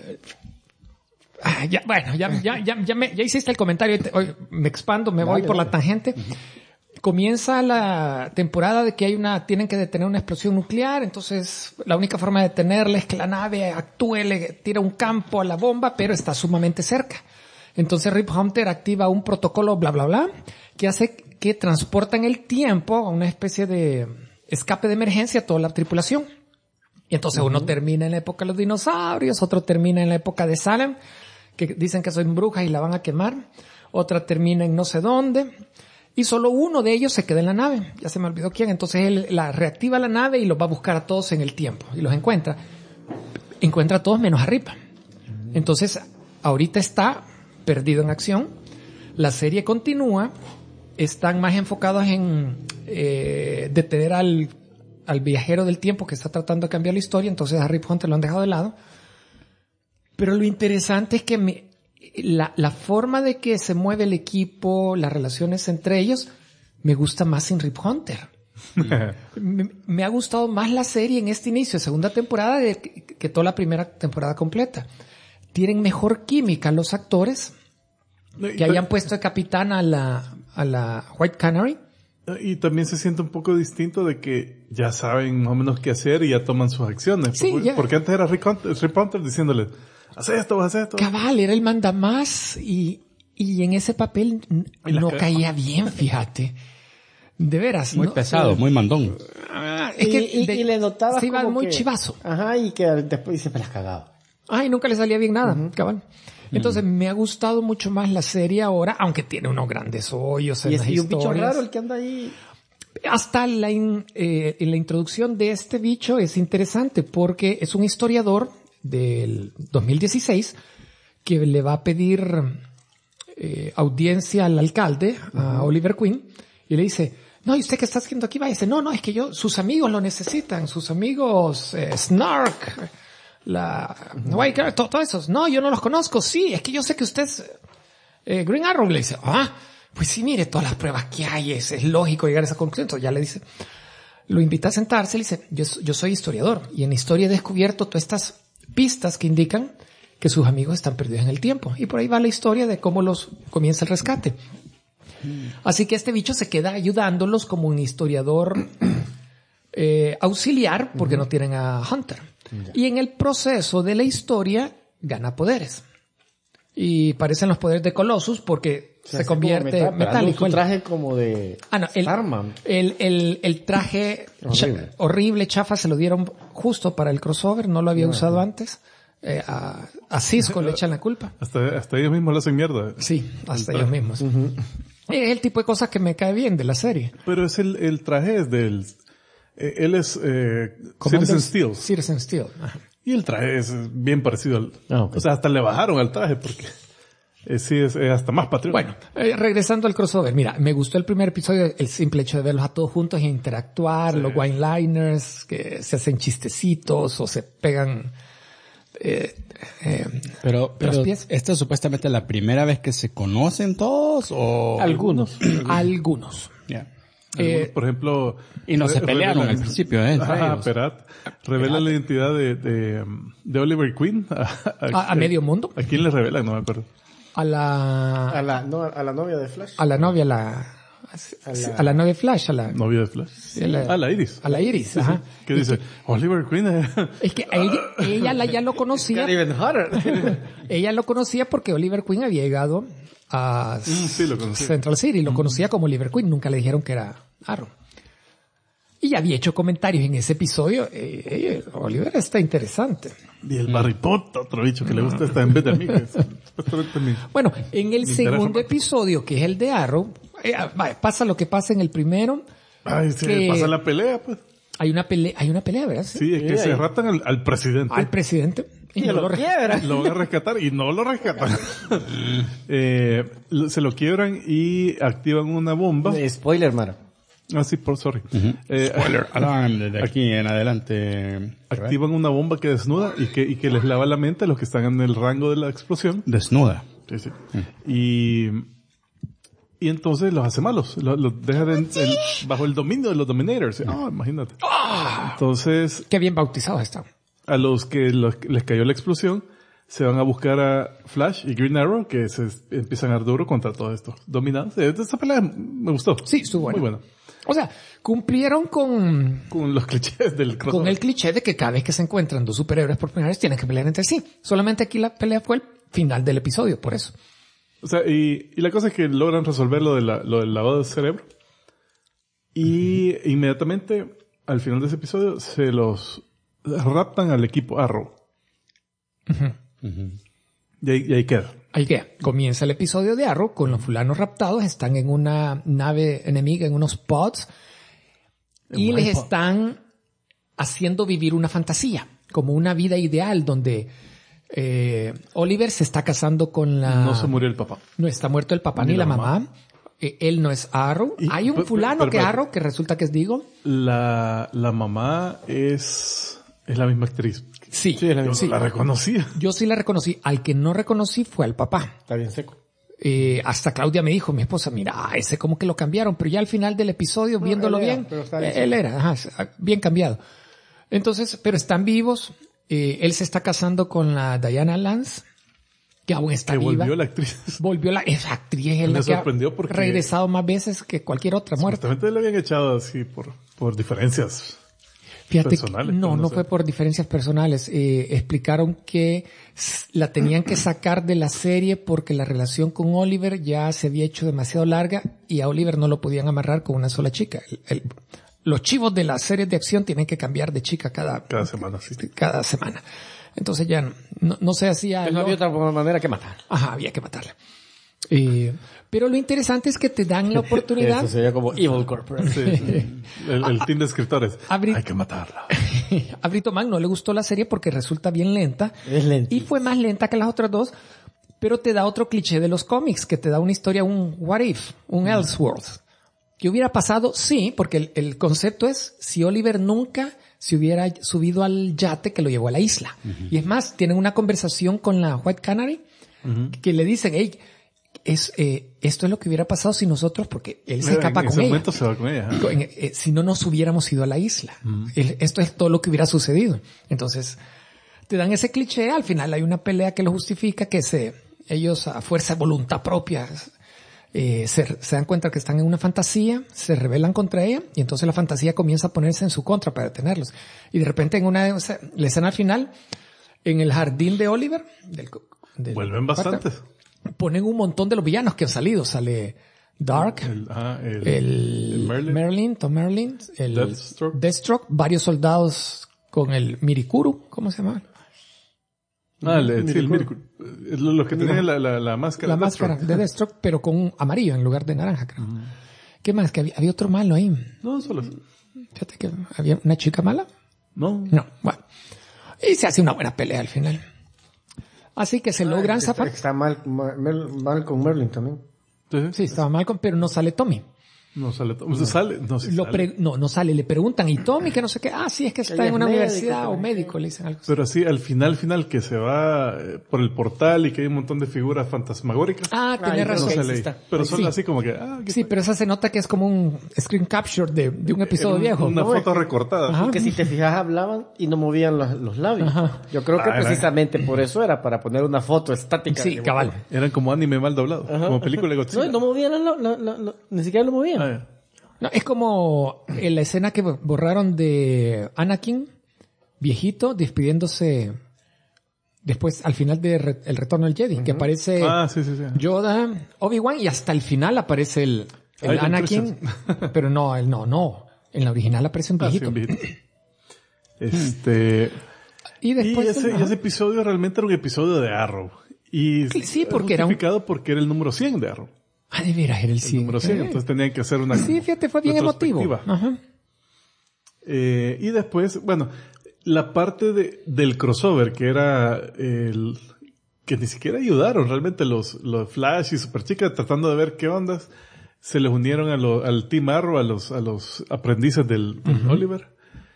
Ya hiciste el comentario. Hoy me expando, voy por la tangente. Comienza la temporada de que tienen que detener una explosión nuclear, entonces la única forma de detenerla es que la nave actúe, le tira un campo a la bomba, pero está sumamente cerca. Entonces Rip Hunter activa un protocolo bla bla bla que hace que transporta en el tiempo a una especie de escape de emergencia a toda la tripulación. Y entonces uno termina en la época de los dinosaurios, otro termina en la época de Salem, que dicen que son brujas y la van a quemar, otra termina en no sé dónde. Y solo uno de ellos se queda en la nave. Ya se me olvidó quién. Entonces él reactiva la nave y los va a buscar a todos en el tiempo. Y los encuentra. Encuentra a todos menos a Rip. Entonces, ahorita está perdido en acción. La serie continúa. Están más enfocados en detener al viajero del tiempo que está tratando de cambiar la historia. Entonces a Rip Hunter lo han dejado de lado. Pero lo interesante es que la forma de que se mueve el equipo, las relaciones entre ellos, me gusta más sin Rip Hunter. me ha gustado más la serie en este inicio, segunda temporada, que toda la primera temporada completa. Tienen mejor química los actores que hayan puesto de capitán a la White Canary. Y también se siente un poco distinto de que ya saben más o menos qué hacer y ya toman sus acciones. Sí, porque antes era Rip Hunter diciéndole, haz esto. Cabal, era el mandamás y en ese papel no caía bien, fíjate. De veras. Muy pesado, muy mandón. Es que y le notaba se iba como muy que, chivazo. Ajá, y que después siempre las cagaba. Ay, nunca le salía bien nada, cabal. Entonces me ha gustado mucho más la serie ahora, aunque tiene unos grandes hoyos en las historias. Y un bicho raro el que anda ahí. Hasta la introducción de este bicho es interesante porque es un historiador del 2016 que le va a pedir audiencia al alcalde, a Oliver Queen, y le dice, no, ¿y usted qué está haciendo aquí? Váyase. No, es que sus amigos lo necesitan, sus amigos, Snark, White Girl, todos esos. No, yo no los conozco. Sí, es que yo sé que usted es Green Arrow. Le dice, pues sí, mire, todas las pruebas que hay, es lógico llegar a esa conclusión. Entonces ya le dice, lo invita a sentarse, le dice, yo soy historiador y en historia he descubierto todas estas pistas que indican que sus amigos están perdidos en el tiempo. Y por ahí va la historia de cómo comienza el rescate. Así que este bicho se queda ayudándolos como un historiador auxiliar porque no tienen a Hunter. Y en el proceso de la historia gana poderes. Y parecen los poderes de Colossus porque se convierte metálico. Un traje como de Starman. El traje horrible, chafa, se lo dieron justo para el crossover, no lo había usado antes. A Cisco le echan la culpa. Hasta ellos mismos lo hacen mierda. Sí, hasta ellos mismos. Es el tipo de cosas que me cae bien de la serie. Pero es el traje es del... él es Citizen Steel. Citizen Steel. Ajá. Y el traje es bien parecido al... O sea, hasta le bajaron al traje porque... sí, es hasta más patriótico. Bueno, regresando al crossover. Mira, me gustó el primer episodio, el simple hecho de verlos a todos juntos e interactuar, los one-liners que se hacen chistecitos o se pegan... Pero ¿esta es supuestamente la primera vez que se conocen todos o...? Algunos. Yeah. Por ejemplo... Y no se pelearon al principio, Perat revela la identidad de Oliver Queen a medio mundo. ¿A quién le revelan? No me acuerdo. A la novia de Flash. A la novia, a la novia Flash, a la novia de Flash. Sí, la Iris. A la Iris, sí, ajá. ¿Qué dice? Oliver Queen. Es que ella ya lo conocía. Ella lo conocía porque Oliver Queen había llegado a Central City. Lo conocía como Oliver Queen. Nunca le dijeron que era Arrow. Y ya había hecho comentarios en ese episodio. Oliver está interesante. Y el Barry Potter, otro bicho que le gusta estar en vez de mí. Bueno, en el segundo episodio, que es el de Arrow, pasa lo que pasa en el primero. Pasa la pelea, pues. Hay una pelea, ¿verdad? Sí, es que se raptan al presidente. Al presidente. Y no lo quiebran. Lo van a rescatar y no lo rescatan. Se lo quiebran y activan una bomba. Spoiler, Mara. Sí, sorry. Spoiler alarm desde aquí en adelante. Activan una bomba que desnuda y que les lava la mente a los que están en el rango de la explosión. Desnuda. Sí. Y entonces los hace malos. Los deja bajo el dominio de los Dominators. Imagínate. Entonces... Qué bien bautizados están. A los que les cayó la explosión, se van a buscar a Flash y Green Arrow, que se empiezan a dar duro contra todo esto. Dominados. Esta pelea me gustó. Sí, estuvo buena. Muy buena. O sea, cumplieron con los clichés del crossover. Con el cliché de que cada vez que se encuentran dos superhéroes por primera vez tienen que pelear entre sí. Solamente aquí la pelea fue el final del episodio, por eso. O sea, y la cosa es que logran resolver lo del lavado de cerebro. Y inmediatamente, al final de ese episodio, se los raptan al equipo Arrow. Y ahí queda. Ahí queda. Comienza el episodio de Arrow con los fulanos raptados. Están en una nave enemiga, en unos pods. Y les están haciendo vivir una fantasía. Como una vida ideal donde Oliver se está casando con la... No se murió el papá. No está muerto el papá ni la mamá. Él no es Arrow. Hay un fulano que es Arrow que resulta que es Deagle. La mamá es la misma actriz. Sí, es la misma. Sí. La reconocía. Yo sí la reconocí. Al que no reconocí fue al papá. Está bien seco. Hasta Claudia me dijo, mi esposa, mira, ese como que lo cambiaron, pero ya al final del episodio, viéndolo bien, él era, bien cambiado. Entonces, pero están vivos. Él se está casando con la Diana Lance, que aún está viva. Volvió la actriz. Esa actriz es la que ha regresado más veces que cualquier otra muerta. Supuestamente le habían echado así por diferencias. Fíjate, personales, no fue por diferencias personales. Explicaron que la tenían que sacar de la serie porque la relación con Oliver ya se había hecho demasiado larga y a Oliver no lo podían amarrar con una sola chica. Los chivos de las series de acción tienen que cambiar de chica cada semana. Sí. Cada semana. Entonces ya no se hacía... No había otra manera que matar. Ajá, había que matarla. Pero lo interesante es que te dan la oportunidad... Eso sería como Evil Corporation. Sí. El team de escritores. Hay que matarla. A Brito Mann no le gustó la serie porque resulta bien lenta. Es lenta. Y fue más lenta que las otras dos, pero te da otro cliché de los cómics, que te da una historia, un what if, un Elseworlds. ¿Qué hubiera pasado? Sí, porque el concepto es si Oliver nunca se hubiera subido al yate que lo llevó a la isla. Y es más, tienen una conversación con la White Canary que le dicen, hey, esto es lo que hubiera pasado si nosotros, porque él se escapa con ella. En ese momento se va con ella. Si no nos hubiéramos ido a la isla. Esto es todo lo que hubiera sucedido. Entonces, te dan ese cliché, al final hay una pelea que lo justifica, que ellos a fuerza de voluntad propia se dan cuenta que están en una fantasía, se rebelan contra ella y entonces la fantasía comienza a ponerse en su contra para detenerlos. Y de repente en la escena final, en el jardín de Oliver, vuelven bastantes. Ponen un montón de los villanos que han salido. Sale Dark, el Merlin, Tom Merlin, el Deathstroke, varios soldados con el Mirikuru, ¿cómo se llama? El Mirikuru. Los que tenían la máscara. La máscara de Deathstroke, pero con un amarillo en lugar de naranja, creo. ¿Qué más? Que había otro malo ahí. No, solo. Fíjate que había una chica mala. No, bueno. Y se hace una buena pelea al final. Así que se logran zafar. Está mal con Merlin también. Sí, estaba mal pero no sale Tommy. No sale. No sale. Le preguntan, ¿y Tommy? Que no sé qué. Sí, es que está en una universidad o médico, le dicen algo así. Pero así, al final que se va por el portal y que hay un montón de figuras fantasmagóricas. Tenés razón. Pero son así como que... sí, pero esa se nota que es como un screen capture de un episodio viejo. Una foto recortada. Y que si te fijas hablaban y no movían los labios. Yo creo que precisamente por eso era, para poner una foto estática. Sí, cabal. Eran como anime mal doblado. Como película de Godzilla. No movían ni siquiera lo movían. No, es como en la escena que borraron de Anakin, viejito, despidiéndose después al final de El Retorno del Jedi, que aparece Yoda, Obi-Wan y hasta el final aparece el Anakin, pero no. En la original aparece un viejito. Un viejito. Y después ese episodio realmente era un episodio de Arrow. Y sí, porque porque era el número 100 de Arrow. De veras, era el 100. Número 100, entonces tenían que hacer una... Sí, fíjate, fue bien emotivo. Y después, bueno, la parte del crossover, que era que ni siquiera ayudaron realmente los Flash y Superchica tratando de ver qué ondas, se les unieron al Team Arrow, a los aprendices del Oliver,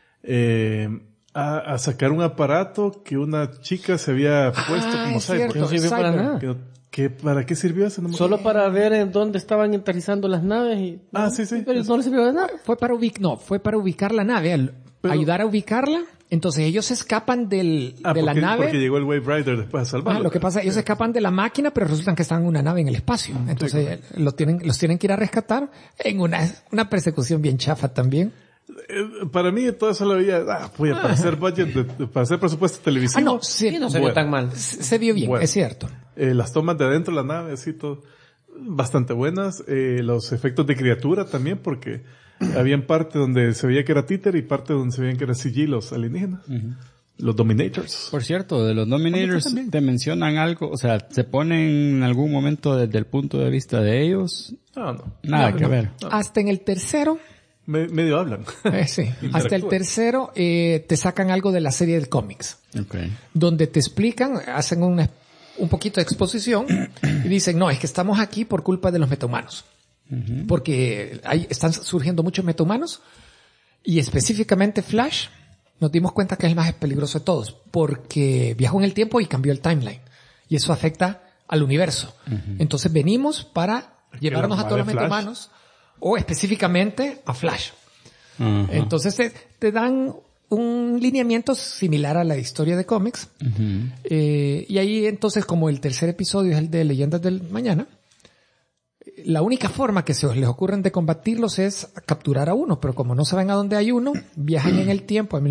a sacar un aparato que una chica se había puesto como cyborg. No sirvió para nada. ¿Para qué sirvió eso? Solo para ver en dónde estaban aterrizando las naves y... sí. Pero no le sirvió de nada. Fue para ubicar la nave, ayudar a ubicarla. Entonces ellos escapan de la nave. Porque llegó el Wave Rider después a salvarlo. Lo que pasa, ellos escapan de la máquina, pero resultan que están en una nave en el espacio. Entonces los tienen que ir a rescatar en una persecución bien chafa también. Para mí todo eso lo veía, para hacer budget, para hacer presupuesto televisivo. No se vio tan mal. Se vio bien, es cierto. Las tomas de adentro de la nave, así todo, bastante buenas. Los efectos de criatura también, porque había parte donde se veía que era títer y parte donde se veían que eran CG los alienígenas. Los Dominators. Por cierto, de los Dominators te mencionan algo, o sea, se ponen en algún momento desde el punto de vista de ellos. No. Nada que ver. No. Hasta en el tercero. Medio hablan. Sí. Hasta el tercero te sacan algo de la serie de cómics. Okay. Donde te explican, hacen un poquito de exposición y dicen, no, es que estamos aquí por culpa de los metahumanos. Porque están surgiendo muchos metahumanos y específicamente Flash nos dimos cuenta que es el más peligroso de todos porque viajó en el tiempo y cambió el timeline y eso afecta al universo. Entonces venimos para llevarnos a todos los metahumanos o específicamente a Flash. Entonces te dan un lineamiento similar a la historia de cómics. Y ahí entonces, como el tercer episodio es el de Leyendas del Mañana, la única forma que se les ocurren de combatirlos es capturar a uno, pero como no saben a dónde hay uno, viajan en el tiempo a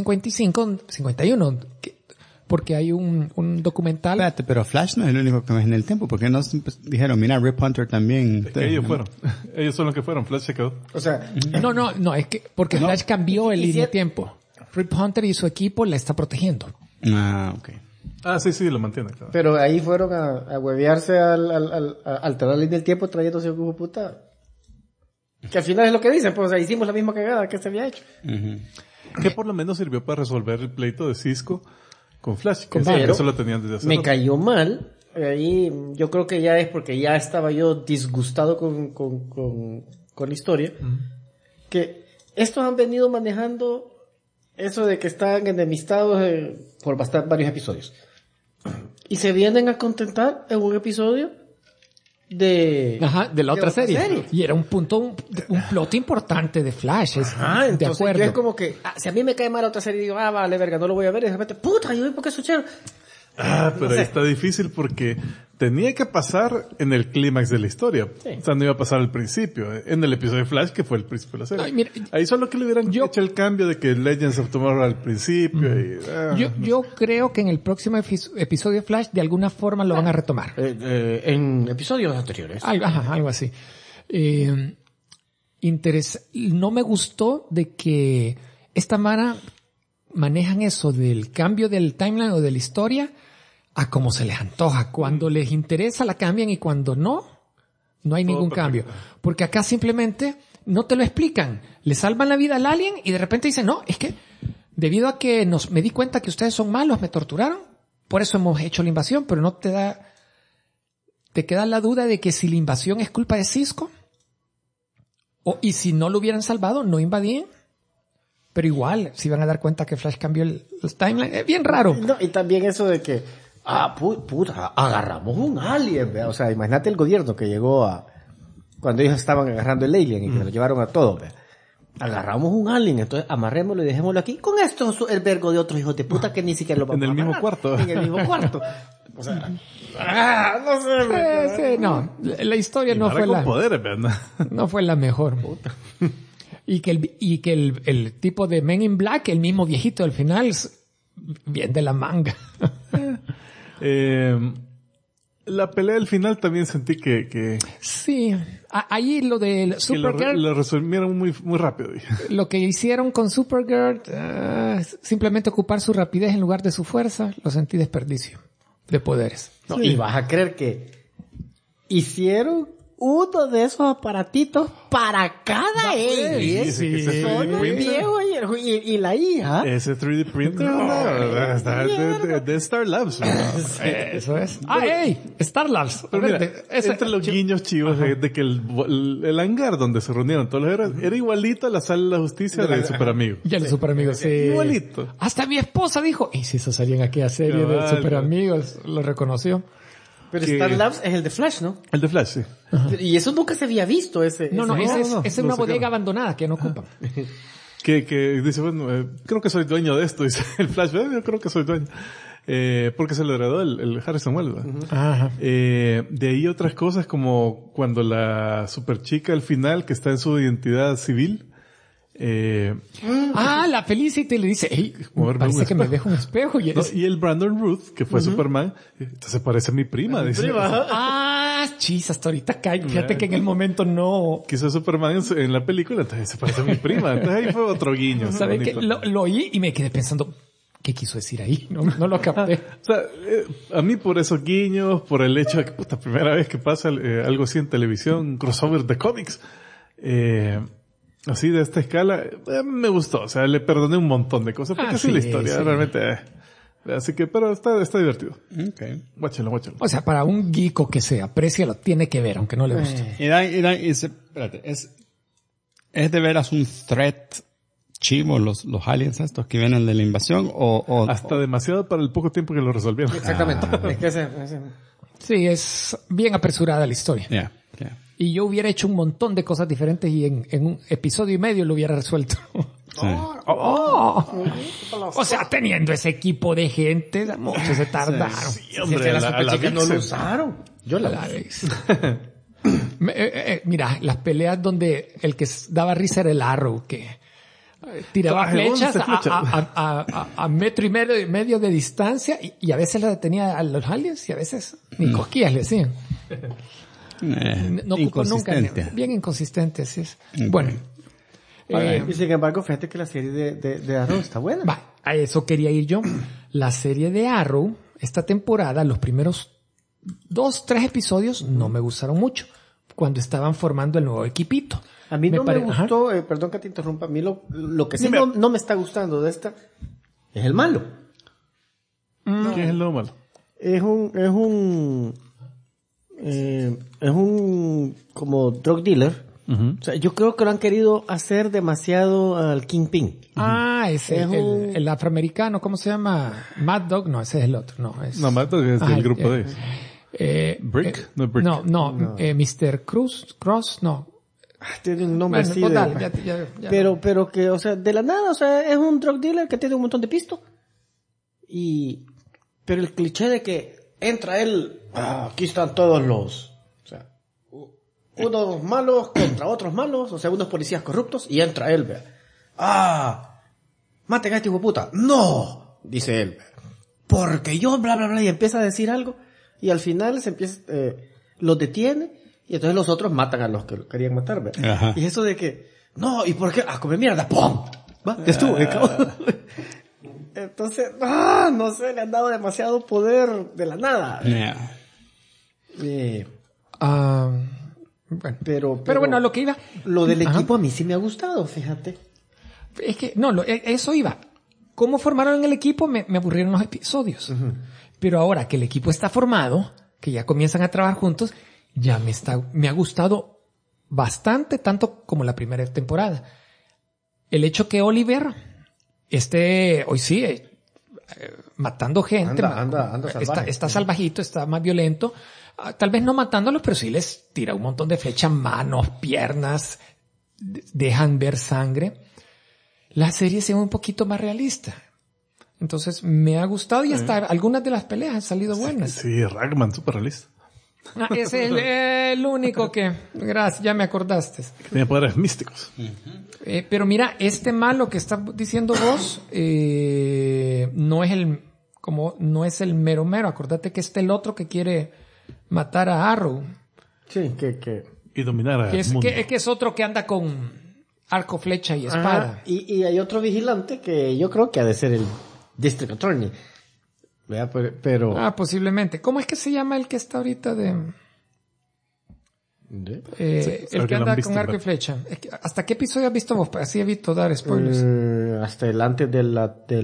1951, porque hay un documental. Espérate, pero Flash no es el único que viaja en el tiempo, porque no dijeron, mira, Rip Hunter también. Es que ellos fueron. Ellos son los que fueron. Flash se quedó. O sea, no, es que porque Flash cambió el línea de tiempo. Rip Hunter y su equipo la está protegiendo. Ok. Sí, lo mantiene. Claro. Pero ahí fueron a huevearse a alterar la línea del tiempo trayéndose un grupo puta. Que al final es lo que dicen, pues, o sea, hicimos la misma cagada que se había hecho. Que por lo menos sirvió para resolver el pleito de Cisco con Flash. Que eso lo tenían desde hace me cayó mal. Ahí yo creo que ya es porque ya estaba yo disgustado con con la historia, que estos han venido manejando eso de que están enemistados por varios episodios. Y se vienen a contentar en un episodio de la otra serie. Y era un plot importante de Flash. Entonces de acuerdo. yo es como que, si a mí me cae mal otra serie, digo, vale, verga, no lo voy a ver, y de repente, puta, yo ¿por qué escucharon? Pero ahí está difícil porque tenía que pasar en el clímax de la historia. Sí. O sea, no iba a pasar al principio. En el episodio de Flash, que fue el principio de la serie. Mira, ahí solo que le hubieran hecho el cambio de que Legends of Tomorrow al principio. Yo creo que en el próximo episodio de Flash de alguna forma lo van a retomar. En episodios anteriores. Algo así. No me gustó de que esta manejan eso del cambio del timeline o de la historia a como se les antoja. Cuando les interesa la cambian y cuando no hay ningún cambio. Porque acá simplemente no te lo explican. Le salvan la vida al alien y de repente dicen, no, es que debido a que me di cuenta que ustedes son malos, me torturaron, por eso hemos hecho la invasión, pero no te queda la duda de que si la invasión es culpa de Cisco y si no lo hubieran salvado, no invadían. Pero igual, si van a dar cuenta que Flash cambió el timeline, es bien raro. No, y también eso de que, puta, agarramos un alien, ¿vea? O sea, imagínate el gobierno que llegó cuando ellos estaban agarrando el alien y que se lo llevaron a todos, ¿vea? Agarramos un alien, entonces amarrémoslo y dejémoslo aquí. Con esto el vergo de otros hijos de puta que ni siquiera lo vamos a amarrar. En el mismo cuarto. O sea, no sé. Sí, no, la historia no fue no fue la mejor. Puta. Y que el tipo de Men in Black, el mismo viejito al final, bien de la manga. La pelea del final también sentí que sí, ahí lo de Supergirl lo resumieron muy rápido. Lo que hicieron con Supergirl, simplemente ocupar su rapidez en lugar de su fuerza, lo sentí desperdicio de poderes. No, sí. Y vas a creer que hicieron uno de esos aparatitos para cada alien. Sí. Solo el viejo y la hija. Ese 3D printer de Star Labs. Eso es. Star Labs. Pero mira, entre los guiños chivos de que el hangar donde se reunieron todos los héroes era igualito a la sala de la justicia de Super Amigos. Ya el Super Amigos, sí. Igualito. Hasta mi esposa dijo, y si eso salía en aquella serie de Super Amigos, lo reconoció. Pero Star Labs es el de Flash, ¿no? El de Flash, sí. Ajá. Y eso nunca se había visto, ese. Esa es una bodega abandonada que no ocupan. Que dice, bueno, creo que soy dueño de esto, dice el Flash, yo creo que soy dueño. Porque se lo heredó el Harrison Wells, Ajá. De ahí otras cosas como cuando la super chica al final, que está en su identidad civil, la Felicity le dice, parece que me dejo un espejo. Y el Brandon Ruth, que fue Superman, entonces parece mi prima. Dice. Hasta ahorita cae. Fíjate que en el momento no. Quiso Superman en la película, entonces se parece a mi prima. Entonces ahí fue otro guiño. ¿Sabes qué? Lo oí y me quedé pensando, ¿qué quiso decir ahí? No lo capté. O sea, a mí por esos guiños, por el hecho de que, primera vez que pasa algo así en televisión, crossover de cómics, así de esta escala, me gustó. O sea, le perdoné un montón de cosas porque la historia realmente. Así que, pero está divertido. Okay. Guáchalo. O sea, para un geeko que se aprecia lo tiene que ver, aunque no le guste. Espérate, es de veras un threat chivo los aliens estos que vienen de la invasión o hasta demasiado para el poco tiempo que lo resolvieron. Exactamente. Es que sí, es bien apresurada la historia. Yeah. Y yo hubiera hecho un montón de cosas diferentes y en un episodio y medio lo hubiera resuelto. Sí. O sea, teniendo ese equipo de gente, mucho se tardaron. Sí, hombre, no lo usaron. Yo la mira, las peleas donde el que daba risa era el Arrow, que tiraba flechas a metro y medio de distancia y a veces la detenía a los aliens y a veces ni cosquillas le hacían. No ocupó nunca. Bien inconsistente, sí. Bueno. Y sin embargo, fíjate que la serie de Arrow está buena. A eso quería ir yo. La serie de Arrow, esta temporada, los primeros 2-3 episodios no me gustaron mucho. Cuando estaban formando el nuevo equipito. A mí no me gustó, perdón que te interrumpa, a mí lo que sí no me está gustando de esta es el malo. ¿Qué es el malo? Es un como drug dealer Uh-huh. O sea, yo creo que lo han querido hacer demasiado al Kingpin. Ah, ese es el afroamericano, ¿cómo se llama? Mad Dog, no, ese es el otro, no. No, Mad Dog es del grupo de... Brick? No, Brick. No. Mr. Cross, no. Tiene un nombre así. Pues dale, ya pero que, o sea, de la nada, o sea, es un drug dealer que tiene un montón de pisto. Pero el cliché de que entra él, aquí están todos los, o sea, unos malos contra otros malos, o sea, unos policías corruptos, y entra él, vea. Maten a este hijo de puta. No, dice él, porque yo, bla, bla, bla, y empieza a decir algo, y al final los detiene, y entonces los otros matan a los que lo querían matar, ¿verdad? Ajá. Y eso de que, no, ¿y por qué? Come mierda, ¡pum! ¿Va? Ya estuvo, Entonces, no sé, le han dado demasiado poder de la nada. Yeah. Bueno. Pero bueno, a lo que iba. Lo del equipo a mí sí me ha gustado, fíjate. Es que, eso iba. ¿Cómo formaron el equipo? Me aburrieron los episodios. Uh-huh. Pero ahora que el equipo está formado, que ya comienzan a trabajar juntos, ya me ha gustado bastante, tanto como la primera temporada. El hecho que Oliver hoy sí, matando gente. Anda salvaje. Está salvajito, está más violento. Tal vez no matándolos, pero sí les tira un montón de flechas, manos, piernas, dejan ver sangre. La serie se ve un poquito más realista. Entonces me ha gustado y hasta algunas de las peleas han salido buenas. Sí, Ragman, súper realista. Ese es el único que... Gracias, ya me acordaste. Tiene poderes místicos. Uh-huh. Pero mira, este malo que está diciendo vos no es el mero mero. Acordate que el otro que quiere matar a Arrow. Sí, y dominar al mundo. Que es otro que anda con arco, flecha y espada. Ajá. Y hay otro vigilante que yo creo que ha de ser el District Attorney. ¿Verdad? Pero... posiblemente. ¿Cómo es que se llama el que está ahorita el que anda con arco y flecha? ¿Hasta qué episodio has visto vos? Así evito dar spoilers. Hasta el antes del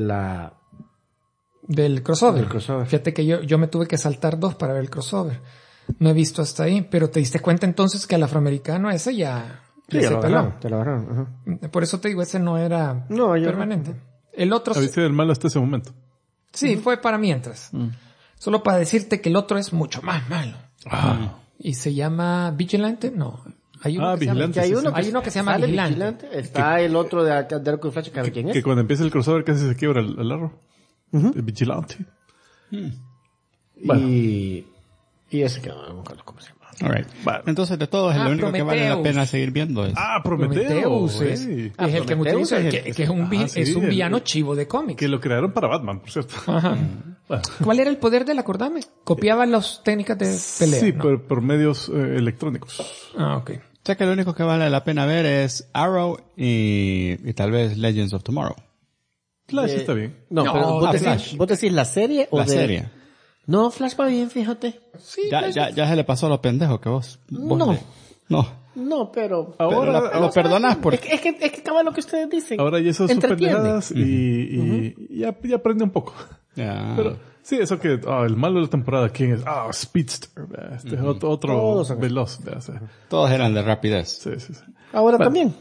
crossover. Del crossover. Fíjate que yo me tuve que saltar 2 para ver el crossover. No he visto hasta ahí, pero te diste cuenta entonces que al afroamericano ese ya... Sí, te lo agarraron. Uh-huh. Por eso te digo, ese no era permanente. El otro... ¿Viste el malo hasta ese momento? Sí, fue para mientras. Solo para decirte que el otro es mucho más malo. ¿Y se llama Vigilante? No. Hay uno Vigilante. hay uno que se llama Vigilante. Está el otro de arco y flecha, ¿quién es? Que cuando empieza el crossover casi se quiebra el arrow. Uh-huh. El Vigilante. Bueno. Y ese que no me acuerdo cómo se llama. All right. Vale. Entonces, de todos, el único que vale la pena seguir viendo es... Prometheus. Es el que utiliza, que es un villano chivo de cómics. Que lo crearon para Batman, por cierto. Ajá. Bueno. ¿Cuál era el poder del acordame? ¿Copiaban las técnicas de pelea? Sí, ¿no? por medios electrónicos. Ok. O sea que lo único que vale la pena ver es Arrow y tal vez Legends of Tomorrow. Flash está bien. No, pero ¿vos decís la serie o la serie? No, Flash va bien, fíjate. Sí, ya se le pasó a los pendejos que vos No, pero... Ahora lo perdonas porque... Es que acaba lo que ustedes dicen. Ahora ya son pendejadas y ya aprende un poco. Yeah. Pero sí, eso que el malo de la temporada, ¿quién es? Speedster. Este es otro veloz. Todos eran de rapidez. Sí. Ahora también.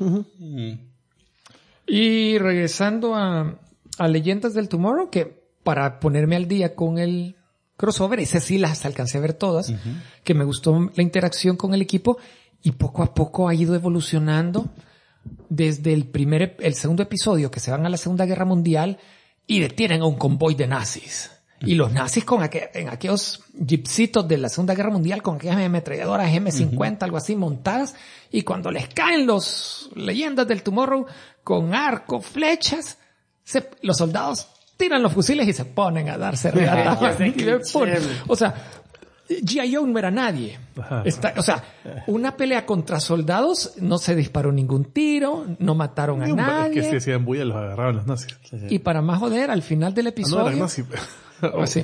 Y regresando a Leyendas del Tomorrow, que para ponerme al día con el crossover, ese sí las alcancé a ver todas, que me gustó la interacción con el equipo y poco a poco ha ido evolucionando desde el segundo episodio, que se van a la Segunda Guerra Mundial y detienen a un convoy de nazis. Y los nazis en aquellos jeepsitos de la Segunda Guerra Mundial con aquellas ametralladoras M50, algo así, montadas, y cuando les caen los Leyendas del Tomorrow con arco, flechas, los soldados tiran los fusiles y se ponen a darse regatazos. O sea, G.I. Joe no era nadie. Una pelea contra soldados, no se disparó ningún tiro, no mataron a nadie. Es que si hacían bulla los agarraban los nazis. Y para más joder, al final del episodio... No eran nazis. Sí.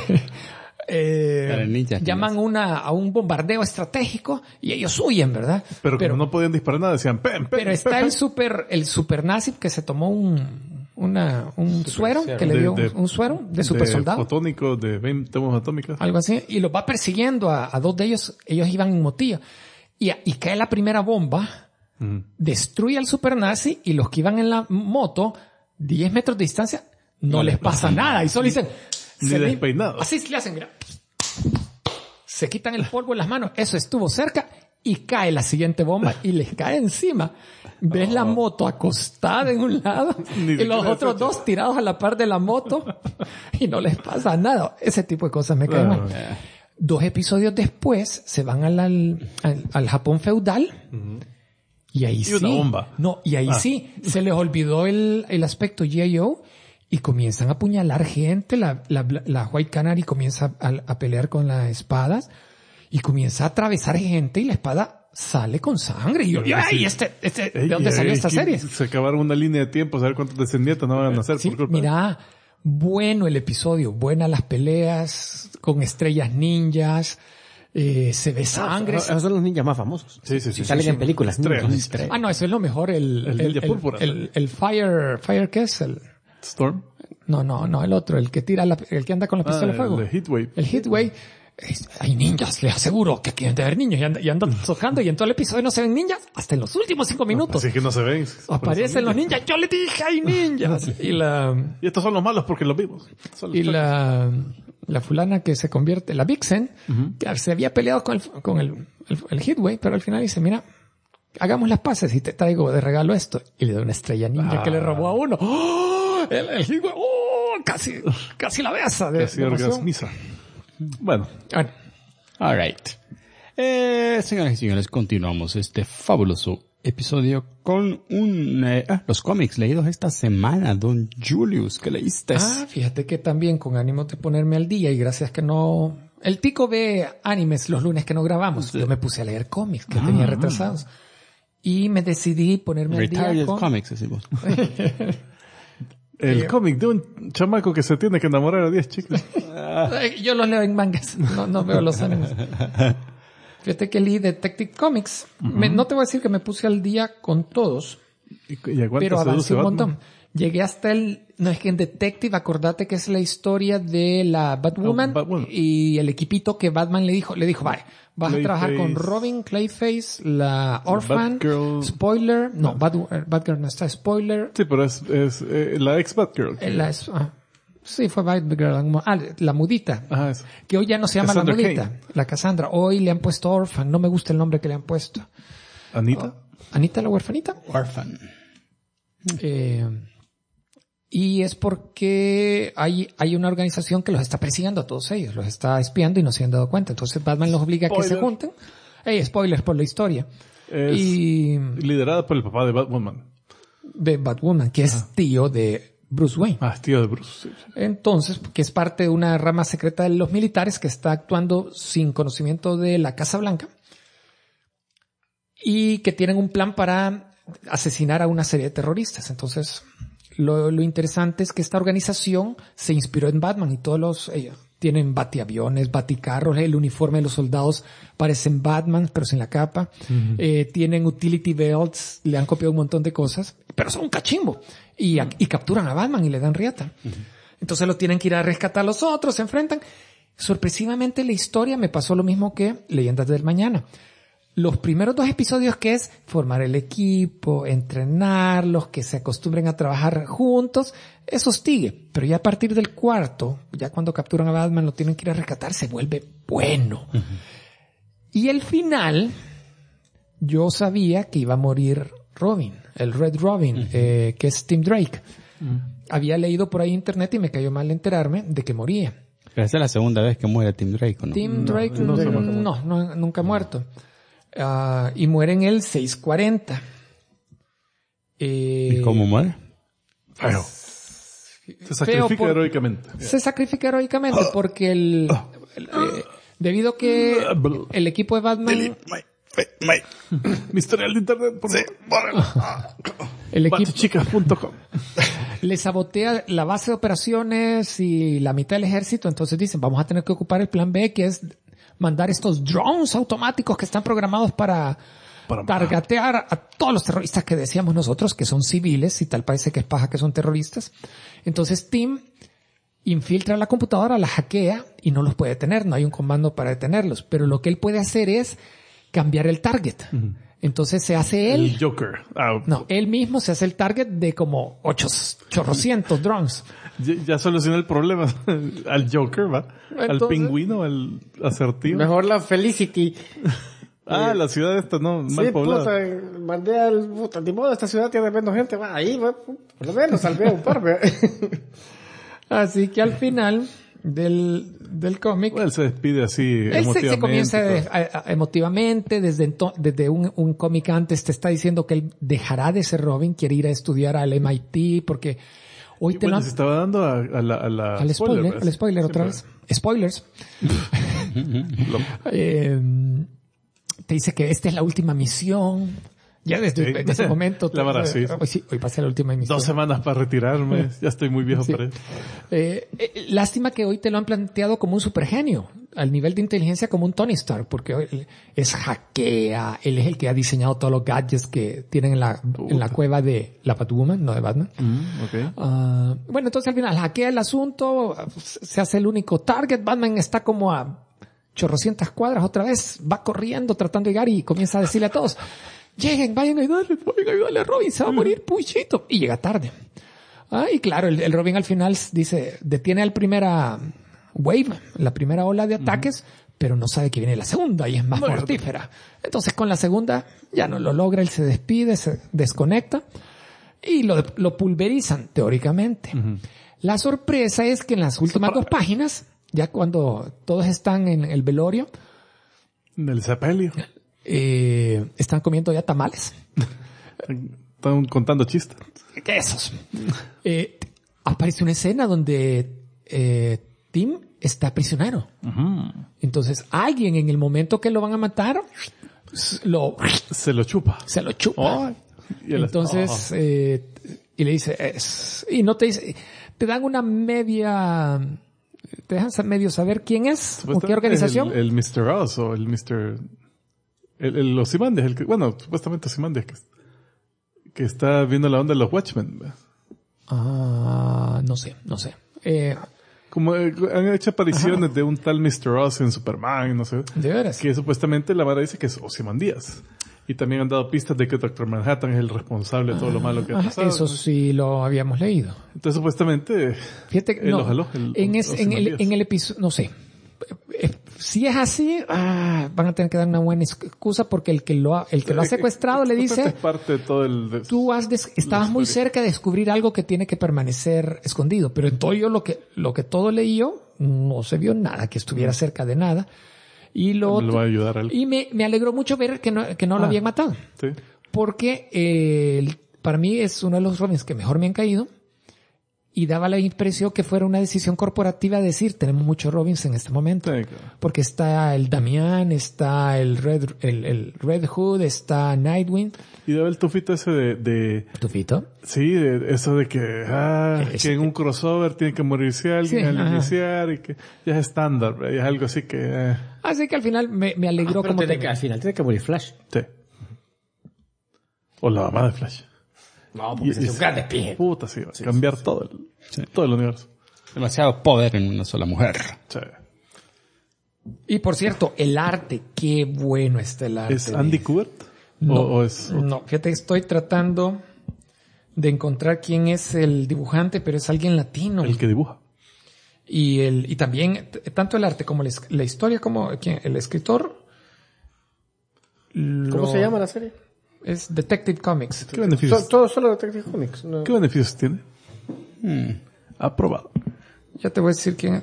Llaman a un bombardeo estratégico y ellos huyen, ¿verdad? Pero como no podían disparar nada, decían pero está el super nazi que se tomó un suero, que le dio un suero de super soldado. Fotónico, de 20 bombas atómicas. Algo así. Y los va persiguiendo a 2 de ellos. Ellos iban en motillo. y cae la primera bomba, destruye al supernazi y los que iban en la moto, 10 metros de distancia, no les pasa nada. Y solo dicen... Ni despeinados. Así le hacen, mira. Se quitan el polvo en las manos. Eso estuvo cerca y cae la siguiente bomba y les cae encima. Ves la moto acostada en un lado y los otros dos tirados a la par de la moto y no les pasa nada. Ese tipo de cosas me caen mal. 2 episodios después se van al Japón feudal y ahí sí. Una bomba. No, y ahí sí. Se les olvidó el aspecto G.I. Joe y comienzan a apuñalar gente. La White Canary comienza a pelear con las espadas y comienza a atravesar gente y la espada sale con sangre. Y yo, ¡ay! ¿De dónde salió esta serie? Se acabaron una línea de tiempo, saber cuántos descendientes no van a nacer sí, por culpa. Mira, bueno el episodio, buenas las peleas con estrellas ninjas, se ve sangre. Esos son los ninjas más famosos. Sí. Salen en películas. Ninjas. Ah, no, eso es lo mejor. El ninja púrpura. El Fire, ¿qué es? Storm. No, el otro, el que tira el que anda con la pistola de fuego. El Heatwave. El Heatwave. Hay ninjas, les aseguro que aquí deben de haber niños y andan tocando y en todo el episodio no se ven ninjas hasta en los últimos 5 minutos. Así que no se ven. Aparecen los ninjas. Yo les dije, hay ninjas. Y estos son los malos porque los vimos. Y la fulana que se convierte, la Vixen, que se había peleado con el Heatwave, pero al final dice, mira, hagamos las paces y te traigo de regalo esto. Y le da una estrella ninja que le robó a uno. ¡Oh! El Heatwave, casi la besa de orgasmiza. Bueno. Alright. Señoras y señores, continuamos este fabuloso episodio con los cómics leídos esta semana. Don Julius, ¿qué leíste? Fíjate que también con ánimo de ponerme al día y gracias que no... El Tico ve animes los lunes que no grabamos. Yo me puse a leer cómics que tenía retrasados. Y me decidí ponerme al día con... Comics, decimos. El cómic de un chamaco que se tiene que enamorar a 10 chicas. Yo los leo en mangas, no veo los animes. Fíjate que leí Detective Comics. No te voy a decir que me puse al día con todos, pero avancé un montón. Llegué hasta no es que en Detective, acordate que es la historia de la Batwoman, y el equipito que Batman le dijo, vale, vas a trabajar con Robin, Clayface, la Orphan, Spoiler, no, Batgirl no está, Spoiler. Sí, pero es la ex Batgirl. Sí, fue Batgirl. La mudita. Eso. Que hoy ya no se llama Cassandra la mudita, Cain. la Cassandra. Hoy le han puesto Orphan, no me gusta el nombre que le han puesto. ¿Anita? ¿Anita la huerfanita? Orphan. Y es porque hay una organización que los está persiguiendo a todos ellos, los está espiando y no se han dado cuenta. Entonces Batman los obliga a que se junten. Spoilers por la historia. Y liderada por el papá de Batwoman. De Batwoman, que es tío de Bruce Wayne. Es tío de Bruce. Sí. Entonces, que es parte de una rama secreta de los militares que está actuando sin conocimiento de la Casa Blanca y que tienen un plan para asesinar a una serie de terroristas. Entonces, lo interesante es que esta organización se inspiró en Batman y ellos tienen batiaviones, baticarros, el uniforme de los soldados parecen Batman, pero sin la capa. Tienen utility belts, le han copiado un montón de cosas, pero son un cachimbo. Y capturan a Batman y le dan riata. Entonces lo tienen que ir a rescatar a los otros, se enfrentan. Sorpresivamente la historia me pasó lo mismo que Leyendas del Mañana. Los primeros 2 episodios, que es formar el equipo, entrenarlos, que se acostumbren a trabajar juntos, eso hostigue. Pero ya a partir del 4, ya cuando capturan a Batman, lo tienen que ir a rescatar, se vuelve bueno. Y el final, yo sabía que iba a morir Robin, el Red Robin, que es Tim Drake. Había leído por ahí en internet y me cayó mal enterarme de que moría. Pero esa es la segunda vez que muere Tim Drake, ¿no? Tim Drake no, nunca ha muerto. Y muere en el 640. ¿Y cómo muere? Feo. Se sacrifica heroicamente. Se sacrifica heroicamente porque debido a que el equipo de Batman... Mi historial de internet, por favor. El equipo Batichicas.com le sabotea la base de operaciones y la mitad del ejército. Entonces dicen, vamos a tener que ocupar el plan B, que es mandar estos drones automáticos que están programados para targetear a todos los terroristas que decíamos nosotros, que son civiles, y tal parece que es paja que son terroristas. Entonces Tim infiltra la computadora, la hackea y no los puede detener, no hay un comando para detenerlos. Pero lo que él puede hacer es cambiar el target. Entonces se hace él. El Joker. No, él mismo se hace el target de como 800 drones. Ya solucionó el problema al Joker, ¿va? Entonces, al pingüino, al acertijo. Mejor la Felicity. La ciudad esta no, mal poblada. Puta, mandé al puta, ni modo, esta ciudad tiene menos gente, va, ahí, va, por lo menos salvé un par, ¿ve? Así que al final del cómic, él se despide así él emotivamente. Se comienza emotivamente, desde un cómic antes te está diciendo que él dejará de ser Robin, quiere ir a estudiar al MIT, porque hoy se estaba dando al spoiler otra vez. Spoilers. Te dice que esta es la última misión. Ya desde ese momento. Hoy pasé la última misión. 2 semanas para retirarme. Ya estoy muy viejo para eso. Lástima que hoy te lo han planteado como un supergenio. Al nivel de inteligencia como un Tony Stark. Porque hoy es hackea. Él es el que ha diseñado todos los gadgets que tienen en la cueva de la Batwoman, no de Batman. Okay. Bueno, entonces al final hackea el asunto. Se hace el único target. Batman está como a 800 cuadras otra vez. Va corriendo tratando de llegar y comienza a decirle a todos: lleguen, vayan a ayudarle a Robin, se va a morir, puchito. Y llega tarde. Y claro, el Robin al final dice, detiene al primera wave, la primera ola de ataques, pero no sabe que viene la segunda y es más mortífera. Entonces con la segunda ya no lo logra, él se despide, se desconecta y lo pulverizan teóricamente. La sorpresa es que en las últimas 2 páginas, ya cuando todos están en el velorio, del sepelio, están comiendo ya tamales. Están contando chistes. Esos. Aparece una escena donde Tim está prisionero. Entonces alguien en el momento que lo van a matar se lo chupa. Entonces y le dice y no te dice, te dan una media, te dejan medio saber quién es o qué organización. El Mr. Oz o el Mr. Los Ozymandias, supuestamente Ozymandias que está viendo la onda de los Watchmen. No sé. Como han hecho apariciones de un tal Mr. Oz en Superman, no sé. ¿De veras? Que supuestamente la vara dice que es Ozymandias. Y también han dado pistas de que Dr. Manhattan es el responsable de todo lo malo que ha pasado. Eso sí lo habíamos leído. Entonces supuestamente fíjate, en el episodio, no sé. Si es así, van a tener que dar una buena excusa porque el que lo ha secuestrado le dice, es parte de todo tú estabas muy cerca de descubrir algo que tiene que permanecer escondido, pero en todo lo que todo leí yo, no se vio nada que estuviera cerca de nada. Y lo va a ayudar a él. Y me alegró mucho ver que no lo habían matado. Sí. Porque para mí es uno de los Robins que mejor me han caído. Y daba la impresión que fuera una decisión corporativa decir, tenemos muchos Robins en este momento. Sí, claro. Porque está el Damián, está el Red Hood, está Nightwing. Y daba el tufito ese de... ¿Tufito? Sí, eso de que en un crossover tiene que morirse alguien al iniciar y que ya es estándar, ya es algo así que... Así que al final me alegró como al final tiene que morir Flash. Sí. O la mamá de Flash. No, porque es un gran despije. Puta, sí, va a cambiar todo el universo. Demasiado poder en una sola mujer. Sí. Y por cierto, el arte, qué bueno está el arte. ¿Es Andy Kubert? No, es... No, fíjate, estoy tratando de encontrar quién es el dibujante, pero es alguien latino. El que dibuja. Y también, tanto el arte como la historia, como el escritor. ¿Cómo se llama la serie? Es Detective Comics. ¿Qué beneficios? Todo solo Detective Comics. No. ¿Qué beneficios tiene? Aprobado. Ya te voy a decir quién.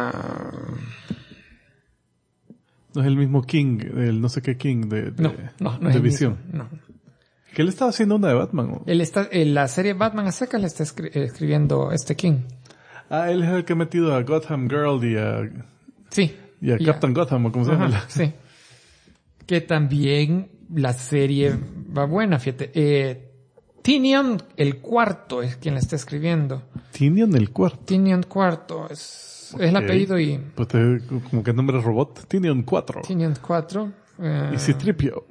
No es el mismo King, el no sé qué King no de es Visión. No. Que él estaba haciendo una de Batman. ¿O? Él está, la serie Batman a secas le está escribiendo King. Él es el que ha metido a Gotham Girl y a... Sí. Y a Captain Gotham, o como se llama. Sí. Que también la serie va buena, fíjate. Tinian el Cuarto es quien la está escribiendo. Tinian el Cuarto. Tinian Cuarto es el apellido y... Pues como que nombre robot. Tinian 4. Tinian 4. Y Citripio.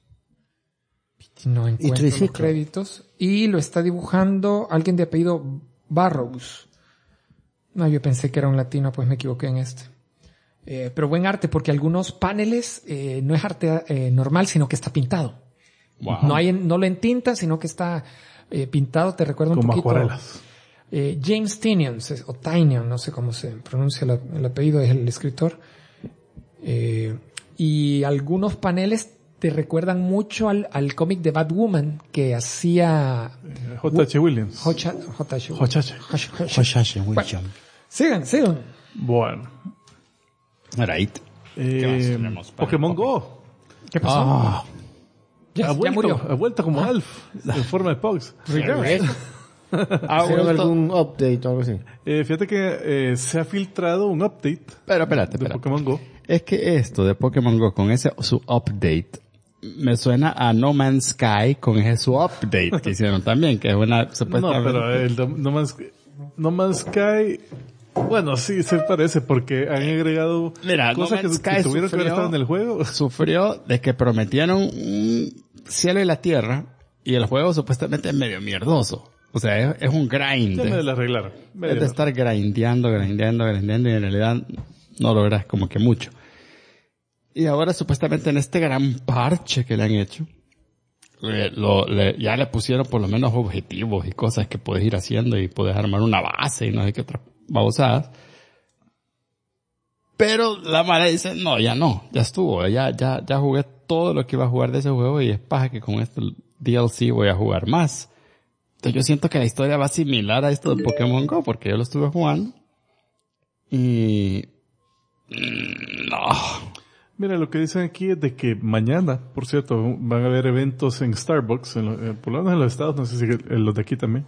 No encuentro los créditos. Y lo está dibujando alguien de apellido Barrows. No, yo pensé que era un latino, pues me equivoqué en este. Pero buen arte, porque algunos paneles no es arte normal, sino que está pintado. Wow. No lo entinta, sino que está pintado. Te recuerda un Como poquito. acuarelas. James Tynion, o Tynion, no sé cómo se pronuncia el apellido, es el escritor. Y algunos paneles te recuerdan mucho al cómic de Batwoman que hacía J.H. Williams. J.H. Williams. Sigan. Bueno. Right. Pokémon Go. ¿Qué pasó? Ya murió. Ha vuelto como Alf, en forma de Pogs. ¿Hicieron algún update o algo así? Fíjate que se ha filtrado un update Pero de espérate. Pokémon Go. Es que esto de Pokémon Go con ese su update me suena a No Man's Sky con ese su update que hicieron también, que es una No, supuestamente... pero el No Man's Sky, bueno, sí se parece porque han agregado Mira, cosas No Man's que Sky tuvieron que haber estado en el juego. Sufrió de que prometieron un cielo y la tierra y el juego supuestamente es medio mierdoso. O sea, es un grind. Ya me la arreglaron. Es de estar grindeando y en realidad no logras como que mucho. Y ahora supuestamente en este gran parche que le han hecho, ya le pusieron por lo menos objetivos y cosas que puedes ir haciendo y puedes armar una base y no sé qué otras babosadas. Pero la mala dice, no, ya estuvo, ya jugué todo lo que iba a jugar de ese juego y es paja que con este DLC voy a jugar más. Entonces yo siento que la historia va similar a esto de Pokémon Go porque yo lo estuve jugando y no. Mira, lo que dicen aquí es de que mañana, por cierto, van a haber eventos en Starbucks, por lo menos en los Estados, no sé si en los de aquí también,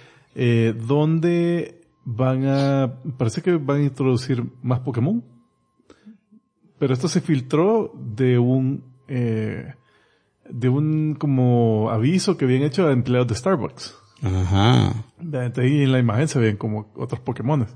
donde parece que van a introducir más Pokémon. Pero esto se filtró de un como aviso que habían hecho a empleados de Starbucks. Ajá. Entonces ahí en la imagen se ven como otros Pokémones.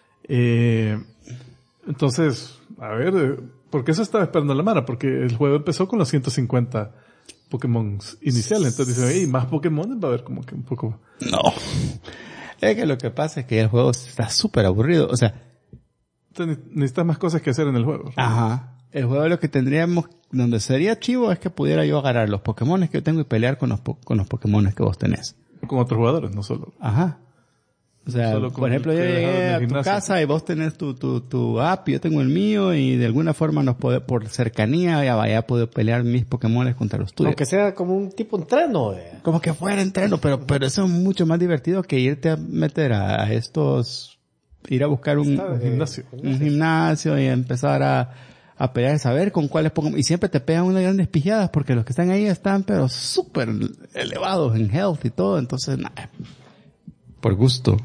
Entonces, a ver, ¿por qué se estaba esperando la mano? Porque el juego empezó con los 150 Pokémon iniciales. Entonces dicen, hey, más Pokémon va a haber como que un poco... No. Es que lo que pasa es que el juego está súper aburrido. O sea... Necesitas más cosas que hacer en el juego. Ajá. El juego lo que tendríamos... Donde sería chivo es que pudiera yo agarrar los Pokémon que yo tengo y pelear con los Pokémon que vos tenés. Con otros jugadores, no solo. Ajá. O sea, por ejemplo, yo llegué a tu casa y vos tenés tu app, yo tengo el mío y de alguna forma por cercanía ya puedo pelear mis Pokémon contra los tuyos. Aunque sea como un tipo entreno. Como que fuera entreno, pero eso es mucho más divertido que irte a meter a estos, ir a buscar un gimnasio y empezar a pelear, saber con cuáles Pokémon, y siempre te pegan unas grandes pijadas porque los que están ahí están pero súper elevados en health y todo, entonces nada. Por gusto.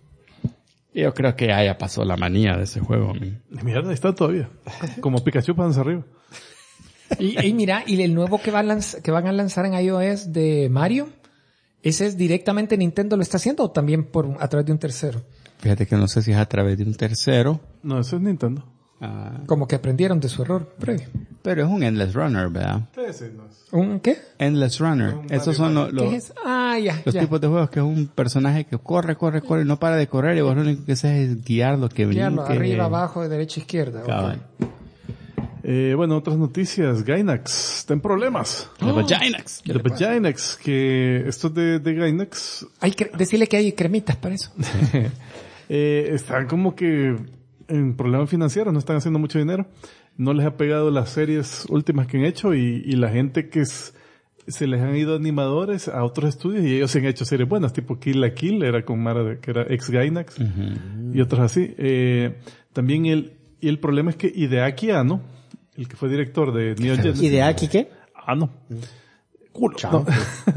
Yo creo que ya pasó la manía de ese juego. Mierda, está todavía. Como Pikachu para arriba. Y mira, y el nuevo que van a lanzar en iOS de Mario, ¿ese es directamente Nintendo lo está haciendo o también a través de un tercero? Fíjate que no sé si es a través de un tercero. No, eso es Nintendo. Como que aprendieron de su error previo. Pero es un Endless Runner, ¿verdad? Sí, no es. ¿Un qué? Endless Runner. Esos son los tipos de juegos que es un personaje que corre y no para de correr y vos lo único que haces es guiarlo, que brinque. Arriba, abajo, de derecha, izquierda. Okay. Bueno, otras noticias. Gainax está en problemas. The Vaginax, que esto de Gainax... Decirle que hay cremitas para eso. Están como que en problemas financieros, no están haciendo mucho dinero. No les ha pegado las series últimas que han hecho y la gente que se les han ido animadores a otros estudios y ellos se han hecho series buenas, tipo Kill la Kill, era con Mara, que era ex Gainax, y otros así. También el problema es que Hideaki Anno, el que fue director de Neo Genesis. ¿Hideaki qué? Anno. Culo. No.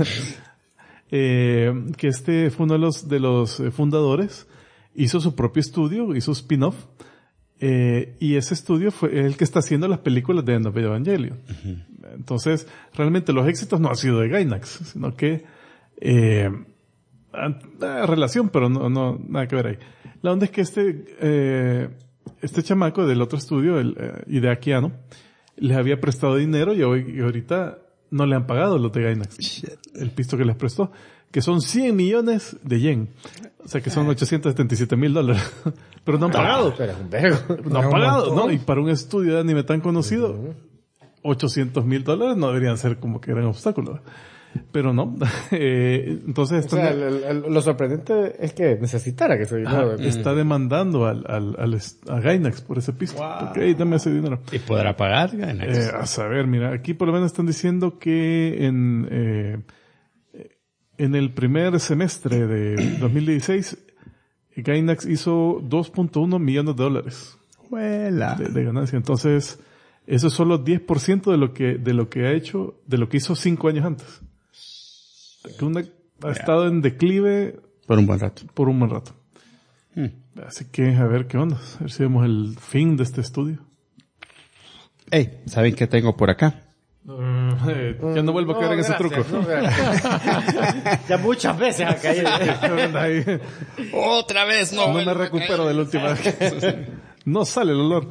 Que fue uno de los fundadores, hizo su propio estudio, hizo spin-off, y ese estudio fue el que está haciendo las películas de End of Evangelion. Entonces, realmente los éxitos no han sido de Gainax, sino que relación, pero no nada que ver ahí. La onda es que este chamaco del otro estudio, el Hideaki Anno, les había prestado dinero y ahorita no le han pagado los de Gainax. El pisto que les prestó. que son 100 millones de yen. O sea, que son $877,000. Pero no han pagado. Pero es un vergo. No han pagado, ¿no? Y para un estudio de anime tan conocido, $800,000 no deberían ser como que gran obstáculo. Pero no. Entonces, O sea, lo sorprendente es que necesitara que se dinero. está demandando a Gainax por ese piso. Porque, hey, dame ese dinero. ¿Y podrá pagar Gainax? A saber, mira, aquí por lo menos están diciendo que en el primer semestre de 2016, Gainax hizo $2.1 millones de ganancia. Entonces, eso es solo 10% de lo que ha hecho, de lo que hizo 5 años antes. Que ha estado en declive Por un buen rato. Así que, a ver qué onda. A ver si vemos el fin de este estudio. Hey, ¿saben qué tengo por acá? Ya no vuelvo a caer en ese truco. Ya muchas veces ha caído. Otra vez, No me recupero de la última vez. No sale el olor.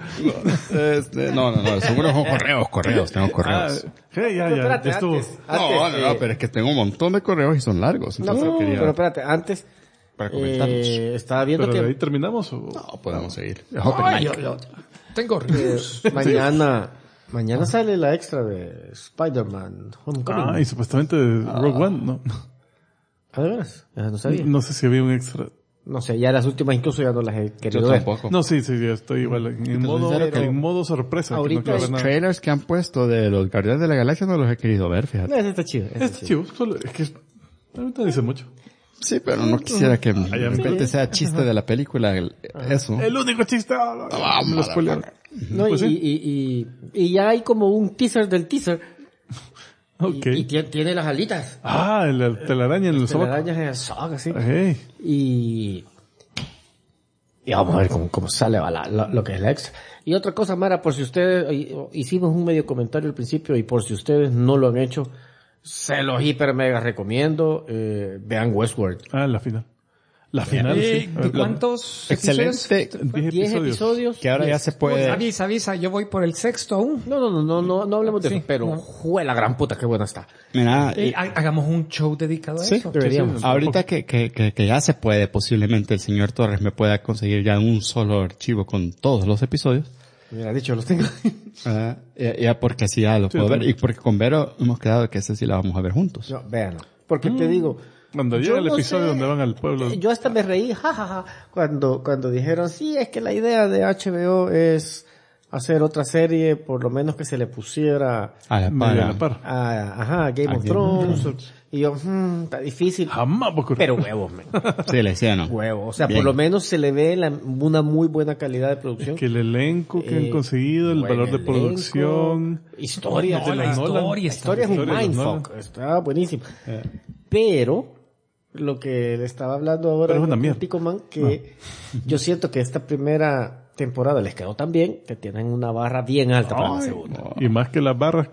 No, seguro son correos, tengo correos. Ya estuvo. No, pero es que tengo un montón de correos y son largos. No, Entonces pero espérate, antes para comentarlos. estaba viendo ¿Pero de ahí que terminamos? No, podemos seguir. Yo tengo reviews. mañana sale la extra de Spider-Man Homecoming. Y supuestamente Rogue One, ¿no? ¿Ah, de veras? No sabía. No sé si había un extra. No sé, ya las últimas incluso ya no las he Yo querido ver. tampoco. No, sí, yo estoy igual. En modo sorpresa. ahorita que no quiero ver Los nada. trailers que han puesto de los Guardianes de la Galaxia no los he querido ver, fíjate. Ese está chido. ese Este chivo, es que ahorita dice mucho. Sí, pero no quisiera que de repente sea chiste de la película eso. El único chiste. Me lo spoilearon. No, Pues y ya hay como un teaser del teaser. Ok. Y tiene las alitas. La telaraña en el sobaco. Telarañas en el sobaco, así. Hey. Y vamos a ver cómo sale lo que es la extra. Y otra cosa, Mara, por si ustedes, hicimos un medio comentario al principio y por si ustedes no lo han hecho, se los hiper mega recomiendo, vean Westworld. La final. La final, sí. ¿De cuántos Excelente. episodios? 10 episodios. Que ahora ya se puede. Avisa, yo voy por el 6º aún. No hablemos de Sí, eso, pero no. jue la gran puta, qué buena está. Mira, Hagamos un show dedicado a sí, eso. Deberíamos. ahorita que ya se puede, posiblemente el señor Torres me pueda conseguir ya un solo archivo con todos los episodios. Mira, dicho, los tengo. Ya porque así ya lo puedo ver. Y porque con Vero hemos quedado que ese sí la vamos a ver juntos. No, véanlo. Porque te digo, Cuando yo llega el no episodio sé, donde van al pueblo. yo hasta me reí, jajaja, cuando dijeron, sí, es que la idea de HBO es hacer otra serie, por lo menos que se le pusiera A la medio a la par. par. Game of Thrones. Y yo, está difícil. Jamás va a ocurrir. Pero huevos, man. Sí, le decía, ¿no? Huevos. O sea, Bien. por lo menos se le ve una muy buena calidad de producción. Que el elenco que han conseguido, el buen valor de elenco, producción. Historia. No, la historia está historia es un Historia de los mindfuck. Está buenísimo. Pero, lo que le estaba hablando ahora Pero es una con mierda. Tico Man, que yo siento que esta primera temporada les quedó tan bien que tienen una barra bien alta para la segunda. Y más que las barras.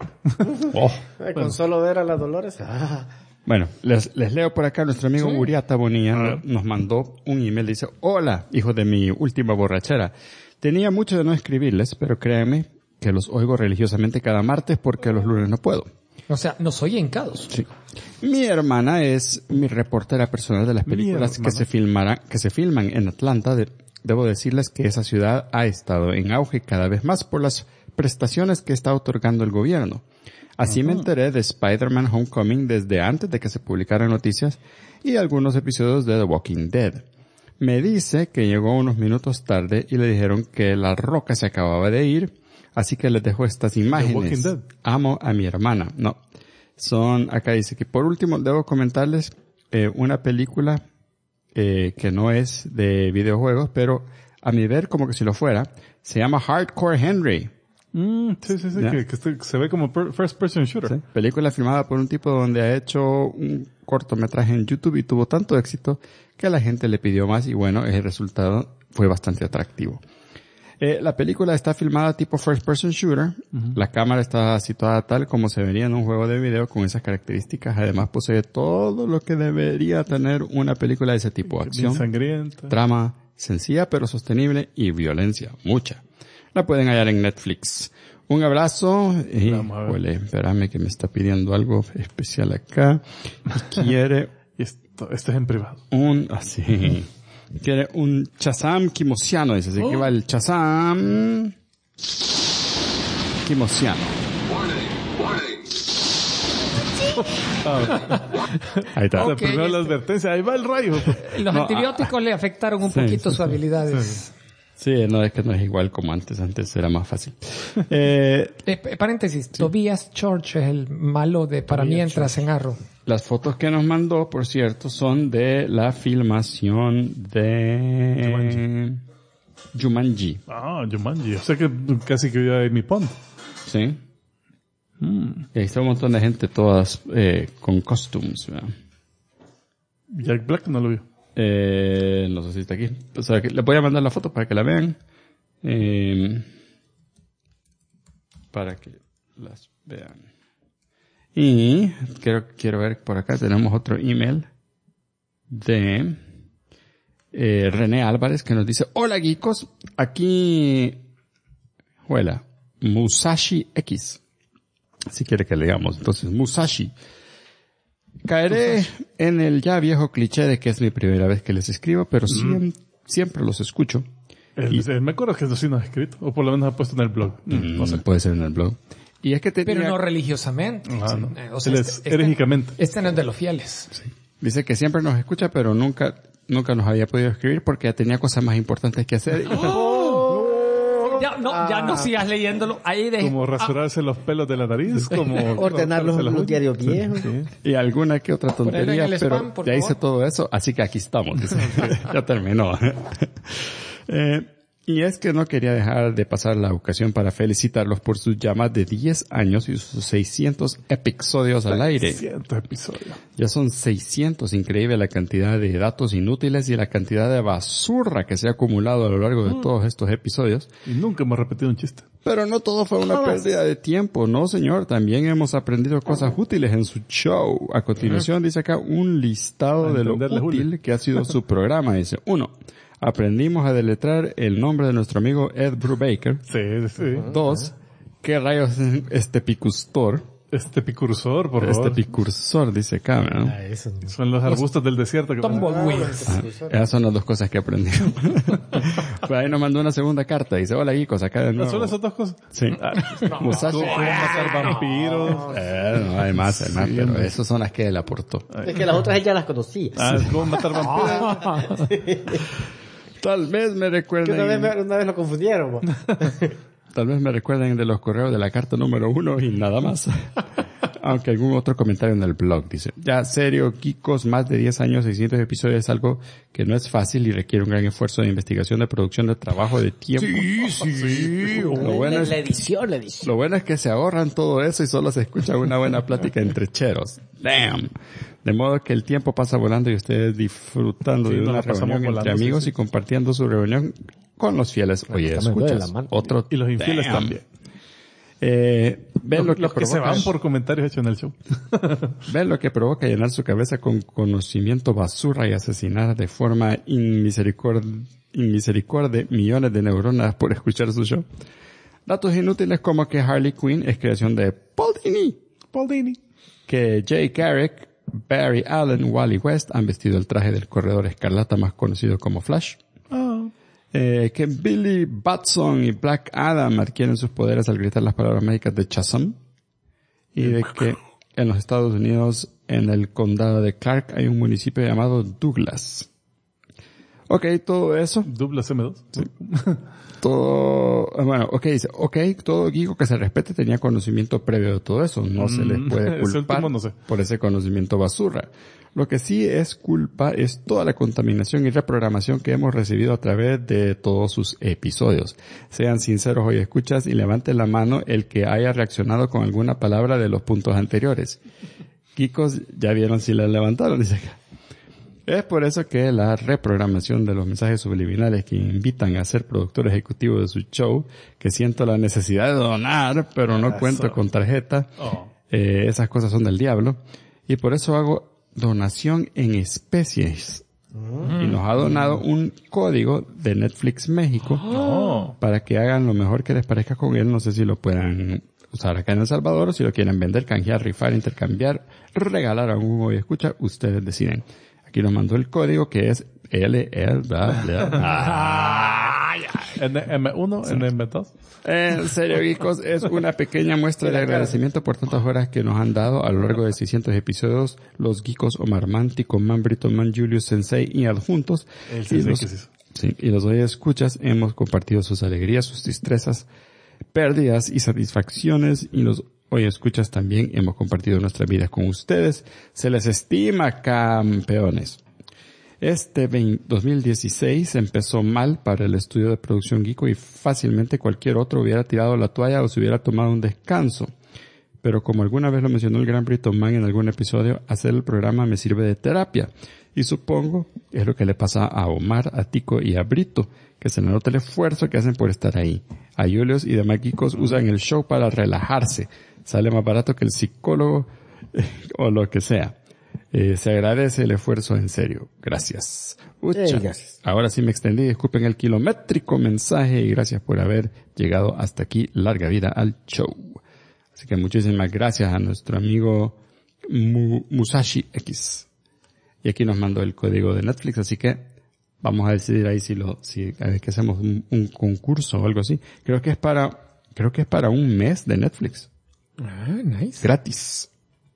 Con solo ver a las Dolores. Bueno, les leo por acá. Nuestro amigo Uriata Bonilla nos mandó un email. Dice, hola, hijos de mi última borrachera. Tenía mucho de no escribirles, pero créanme que los oigo religiosamente cada martes porque los lunes no puedo. O sea, nos oyen cados. Sí. Mi hermana es mi reportera personal de las películas que se filman en Atlanta. Debo decirles que esa ciudad ha estado en auge cada vez más por las prestaciones que está otorgando el gobierno. Así me enteré de Spider-Man Homecoming desde antes de que se publicaran noticias y algunos episodios de The Walking Dead. Me dice que llegó unos minutos tarde y le dijeron que La Roca se acababa de ir, así que les dejo estas imágenes. Walking Dead. Amo a mi hermana. No. Acá dice que por último debo comentarles una película que no es de videojuegos, pero a mi ver como que si lo fuera, se llama Hardcore Henry. Sí, que se ve como first person shooter. ¿Sí? Película filmada por un tipo donde ha hecho un cortometraje en YouTube y tuvo tanto éxito que la gente le pidió más y bueno, el resultado fue bastante atractivo. La película está filmada tipo first person shooter. La cámara está situada tal como se vería en un juego de video con esas características. Además posee todo lo que debería tener una película de ese tipo. Acción, Bien sangrienta. trama sencilla pero sostenible y violencia mucha. La pueden hallar en Netflix. Un abrazo. Vamos a ver. Espérame que me está pidiendo algo especial acá. Y quiere Y esto es en privado. Así. Quiere un Shazam kimosiano, dice. Así que va el Shazam kimosiano. Ahí está. Okay, primero la advertencia, ahí va el rayo. Los antibióticos le afectaron un poquito sus habilidades. Sí, no, es que no es igual como antes. Antes era más fácil. Paréntesis, sí. Tobias George es el malo de Para Mientras en Arrow. Las fotos que nos mandó, por cierto, son de la filmación de Jumanji. Jumanji. O sea que casi que vive en mi pond. Sí. Y ahí está un montón de gente, todas con costumes. ¿Verdad? Jack Black no lo vio. No sé si está aquí. O sea, que les voy a mandar la foto para que la vean. Para que las vean. Y quiero ver por acá, tenemos otro email de René Álvarez que nos dice: hola geekos, aquí Musashi X. Si quiere que leamos. Entonces, Musashi. Caeré en el ya viejo cliché de que es mi primera vez que les escribo, pero siempre los escucho. Me acuerdo que eso sí nos ha escrito, o por lo menos ha puesto en el blog. No sé. Puede ser en el blog. Y es que pero no religiosamente. No. O sea, enérgicamente. Este no es de los fieles. Sí. Dice que siempre nos escucha, pero nunca nos había podido escribir porque ya tenía cosas más importantes que hacer. Ya no sigas leyéndolo. Ahí como rasurarse los pelos de la nariz, como ordenar los diarios viejos. Sí. Y alguna que otra tontería, pero spam, ya hice todo eso, así que aquí estamos. Ya terminó. Y es que no quería dejar de pasar la ocasión para felicitarlos por sus ya más de 10 años y sus 600 episodios al aire. 600 episodios. Ya son 600, increíble la cantidad de datos inútiles y la cantidad de basura que se ha acumulado a lo largo de todos estos episodios. Y nunca hemos repetido un chiste. Pero no todo fue una pérdida de tiempo, no señor, también hemos aprendido cosas útiles en su show. A continuación dice acá un listado de lo útil que ha sido su programa. Dice, 1. Aprendimos a deletrar el nombre de nuestro amigo Ed Brubaker. Sí. 2. ¿Qué rayos es este picursor? Picursor, por favor. Picursor, dice acá, ¿no? Son los arbustos del desierto. Esas son las dos cosas que aprendí. Pues ahí nos mandó una segunda carta. Dice, hola, chicos, acá de nuevo. ¿Son esas dos cosas? Sí. Musashi. ¿Cómo matar vampiros? No, hay más, pero esas son las que él aportó. Es que las otras ella las conocía. ¿Cómo matar vampiros? Tal vez me recuerden... Una vez lo confundieron. Tal vez me recuerden de los correos de la carta número 1 y nada más. Aunque algún otro comentario en el blog dice, ya serio, Kikos, más de 10 años, 600 episodios es algo que no es fácil y requiere un gran esfuerzo de investigación, de producción, de trabajo, de tiempo. Sí. Lo bueno es, la edición. Lo bueno es que se ahorran todo eso y solo se escucha una buena plática entre cheros. Damn. De modo que el tiempo pasa volando y ustedes disfrutando de una reunión entre amigos y compartiendo su reunión con los fieles. Oye, escuchas. Otro. Y los infieles también. Ven lo que los que se van por comentarios hechos en el show. Ven lo que provoca llenar su cabeza con conocimiento basura y asesinar de forma inmisericordia millones de neuronas por escuchar su show. Datos inútiles como que Harley Quinn es creación de Paul Dini. Que Jay Garrick, Barry Allen, Wally West han vestido el traje del corredor escarlata más conocido como Flash. Que Billy Batson y Black Adam adquieren sus poderes al gritar las palabras mágicas de Shazam. Y de que en los Estados Unidos, en el condado de Clark, hay un municipio llamado Douglas. Ok, todo eso. Douglas M2. Sí. Dice, todo geeko que se respete tenía conocimiento previo de todo eso. No se les puede culpar por ese conocimiento basura. Lo que sí es culpa es toda la contaminación y reprogramación que hemos recibido a través de todos sus episodios. Sean sinceros hoy escuchas y levanten la mano el que haya reaccionado con alguna palabra de los puntos anteriores. Geekos, ya vieron si la levantaron, dice acá. Es por eso que la reprogramación de los mensajes subliminales que invitan a ser productor ejecutivo de su show, que siento la necesidad de donar, pero no cuento con tarjeta, esas cosas son del diablo, y por eso hago donación en especies. Y nos ha donado un código de Netflix México para que hagan lo mejor que les parezca con él. No sé si lo puedan usar acá en El Salvador, o si lo quieren vender, canjear, rifar, intercambiar, regalar a un y escucha, ustedes deciden. Aquí nos mandó el código que es NM1, NM2. En serio, Geekos, es una pequeña muestra de agradecimiento por tantas horas que nos han dado a lo largo de 600 episodios los Geekos Omar Man, Tico Man, Brito Man, Julius Sensei y adjuntos. Y los hoy escuchas hemos compartido sus alegrías, sus destrezas, pérdidas y satisfacciones, y los hoy escuchas también hemos compartido nuestras vidas con ustedes. Se les estima, campeones. Este 2016 empezó mal para el estudio de producción Geeko y fácilmente cualquier otro hubiera tirado la toalla o se hubiera tomado un descanso. Pero como alguna vez lo mencionó el gran Brito Man en algún episodio, hacer el programa me sirve de terapia. Y supongo es lo que le pasa a Omar, a Tico y a Brito, que se le nota el esfuerzo que hacen por estar ahí. A Julius y demás geekos usan el show para relajarse. Sale más barato que el psicólogo o lo que sea. Se agradece el esfuerzo en serio. Gracias. Gracias. Ahora sí me extendí. Disculpen el kilométrico mensaje y gracias por haber llegado hasta aquí. Larga vida al show. Así que muchísimas gracias a nuestro amigo Musashi X. Y aquí nos mandó el código de Netflix, así que vamos a decidir ahí si a ver que hacemos un concurso o algo así. Creo que es para un mes de Netflix. Ah, nice. Gratis.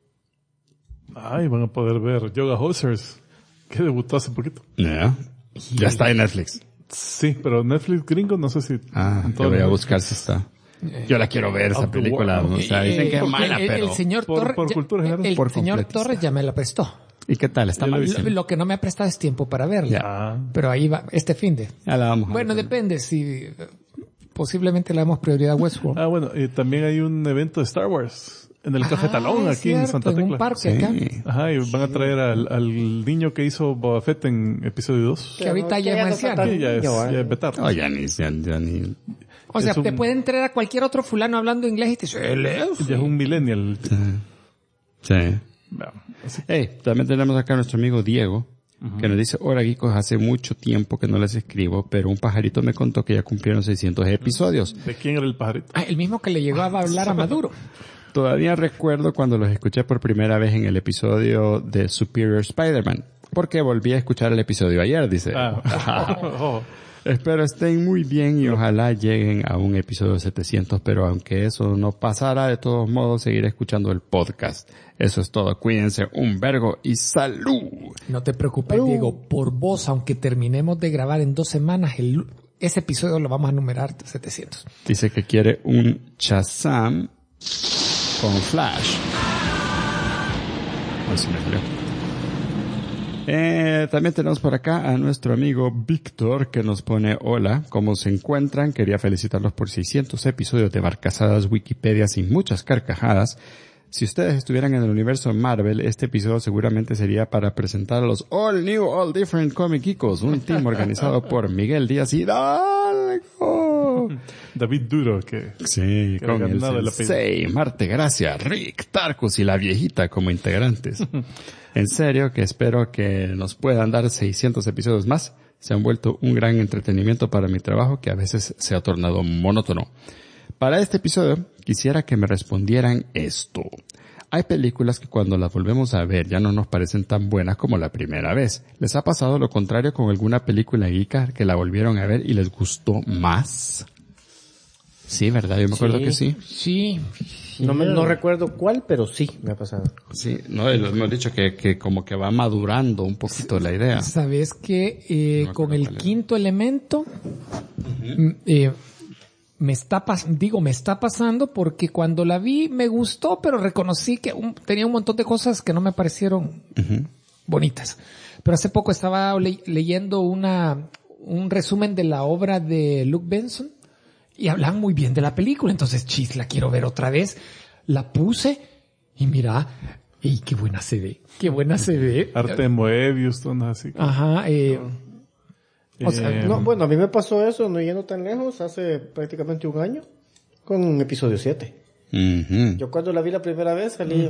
Ay, van a poder ver Yoga Hosers, que debutó hace poquito. Ya está en Netflix. Sí, pero Netflix gringo no sé si... yo voy a buscar si está. Yo la quiero ver, esa película. O sea, dicen que es mala, pero... El señor Torres, por cultura general. el señor Torres ya me la prestó. ¿Y qué tal? ¿Está mal? Lo que no me ha prestado es tiempo para verla. Pero ahí va, este fin de. Ya la vamos a bueno, ver. depende, si posiblemente le damos prioridad a Westworld. Bueno, también hay un evento de Star Wars en el Café Talón, aquí cierto, en Santa Tecla. En un parque acá. Ajá, y van a traer al niño que hizo Boba Fett en episodio 2. Que ahorita ya es marciano. Sí, ya es betardo. Oh, ya ni. O sea, te puede entrar a cualquier otro fulano hablando inglés y te dice, Ya es un millennial. Sí. No, también tenemos acá a nuestro amigo Diego, que nos dice, hola geekos, hace mucho tiempo que no les escribo, pero un pajarito me contó que ya cumplieron 600 episodios. ¿De quién era el pajarito? El mismo que le llegó a hablar a Maduro. Todavía recuerdo cuando los escuché por primera vez en el episodio de Superior Spider-Man, porque volví a escuchar el episodio ayer, dice. Espero estén muy bien y ojalá lleguen a un episodio 700, pero aunque eso no pasara, de todos modos seguiré escuchando el podcast. Eso es todo. Cuídense un vergo y salud. No te preocupes, Diego. Por vos, aunque terminemos de grabar en 2 semanas, ese episodio lo vamos a numerar 700. Dice que quiere un Shazam con Flash. Así me salió. También tenemos por acá a nuestro amigo Víctor que nos pone hola, ¿cómo se encuentran? Quería felicitarlos por 600 episodios de Barcazadas Wikipedia sin muchas carcajadas. Si ustedes estuvieran en el universo Marvel, este episodio seguramente sería para presentar a los All New, All Different Comic Geekos, un team organizado por Miguel Díaz Hidalgo. David Duro, que... Sí, con el Sensei, Marte Gracia, Rick, Tarkus y la viejita como integrantes. En serio, que espero que nos puedan dar 600 episodios más. Se han vuelto un gran entretenimiento para mi trabajo que a veces se ha tornado monótono. Para este episodio, quisiera que me respondieran esto. Hay películas que cuando las volvemos a ver ya no nos parecen tan buenas como la primera vez. ¿Les ha pasado lo contrario con alguna película geeka que la volvieron a ver y les gustó más? Sí, ¿verdad? Yo me acuerdo que sí. Sí. No recuerdo cuál, pero sí me ha pasado. Sí, no, hemos dicho que como que va madurando un poquito la idea. ¿Sabes qué? No con el quinto elemento, me está pasando porque cuando la vi me gustó, pero reconocí que tenía un montón de cosas que no me parecieron bonitas. Pero hace poco estaba leyendo un resumen de la obra de Luke Benson y hablan muy bien de la película. Entonces, la quiero ver otra vez. La puse y mira, ¡y qué buena se ve! ¡Qué buena se ve! Arte de Moebius, todo así. Ajá, o sea, bueno, a mí me pasó eso, no yendo tan lejos, hace prácticamente un año, con un episodio 7. Yo cuando la vi la primera vez salí...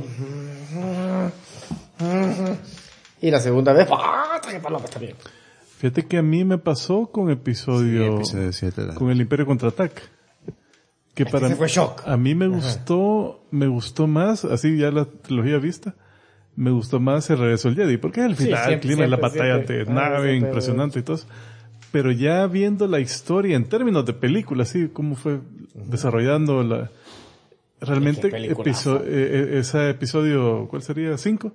y la segunda vez... ¡Qué paloma está bien! Fíjate que a mí me pasó con episodio 7, con el Imperio Contraataca. que para fue shock. A mí me gustó más, así ya la trilogía vista, me gustó más el regreso del Jedi, porque es el final, el clima, la batalla de nave, impresionante y todo eso. Pero ya viendo la historia en términos de película, así como fue desarrollando realmente ese episodio, ¿cuál sería? 5.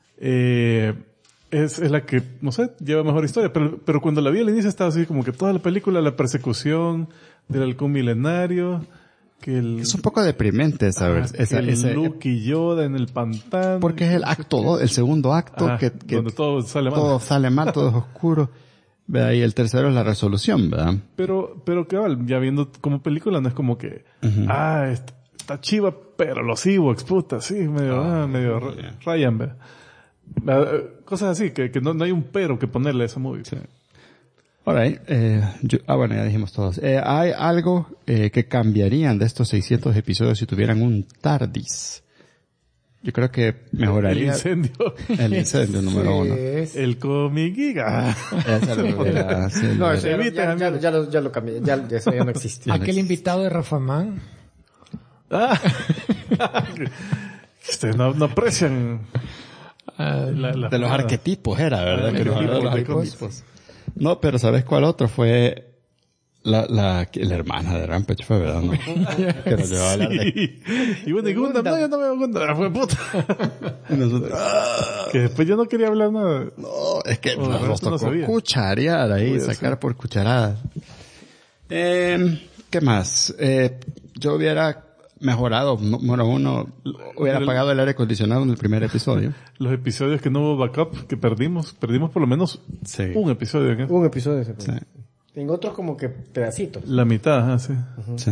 Es la que, no sé, lleva mejor historia. Pero cuando la vi al inicio estaba así como que toda la película, la persecución del halcón milenario, es un poco deprimente, ¿sabes? Luke y Yoda en el pantano. Porque es el segundo acto que donde todo sale mal. Todo sale mal, todo es oscuro. ¿Verdad? Y el tercero es la resolución, ¿verdad? Pero cabal, ya viendo como película no es como que, está chiva, pero los Ewoks, puta, sí, medio Ryan, ¿verdad? Cosas así, que no hay un pero que ponerle a esa movie. Sí. Alright, bueno, ya dijimos todos. ¿Hay algo que cambiarían de estos 600 episodios si tuvieran un TARDIS? Yo creo que mejoraría... El incendio número 1. El Comic Giga. No, ya lo cambié. Eso ya no existe. Aquel invitado de Rafa Man. Ustedes no aprecian... de los arquetipos era, ¿verdad? Que nos habló de los arquetipos. No, pero ¿sabes cuál otro? Fue la hermana de Rampage, fue, ¿verdad? ¿No? Que nos llevaba a hablar de... Y bueno, Gundam, no, yo no veo Gundam, fue puta. Que después yo no quería hablar nada. No, es que nos tocó cucharear ahí, sacar por cucharadas. ¿Qué más? Yo hubiera mejorado, número 1, hubiera apagado el aire acondicionado en el primer episodio. Los episodios que no hubo backup, que perdimos por lo menos un episodio. ¿Eh? Un episodio. Sí. En otros como que pedacitos. La mitad, sí. Sí.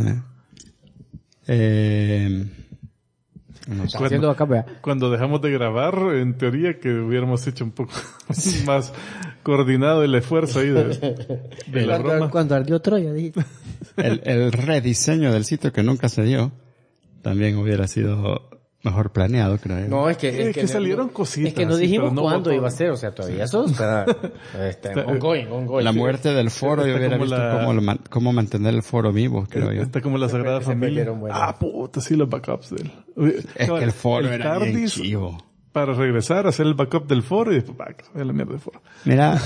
Cuando dejamos de grabar, en teoría que hubiéramos hecho un poco más coordinado el esfuerzo ahí de la broma. Cuando ardió Troya, dijiste. El rediseño del sitio que nunca se dio también hubiera sido mejor planeado, creo yo. No, es que salieron cositas. Es que no dijimos cuándo iba a ser, o sea, todavía eso está ongoing. La muerte del foro, yo hubiera visto cómo mantener el foro vivo, creo yo. Está como la Sagrada Familia. Puta, sí, los backups de él. Es que el foro era bien chivo. Para regresar, hacer el backup del foro y después, a la mierda del foro. Mira...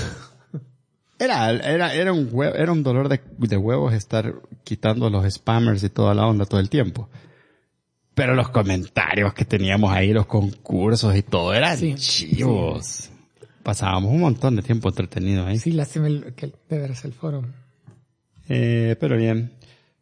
Era un dolor de huevos estar quitando los spammers y toda la onda todo el tiempo. Pero los comentarios que teníamos ahí, los concursos y todo, eran chivos. Sí. Pasábamos un montón de tiempo entretenidos ahí. Sí, lástima que debe ser el foro. Pero bien.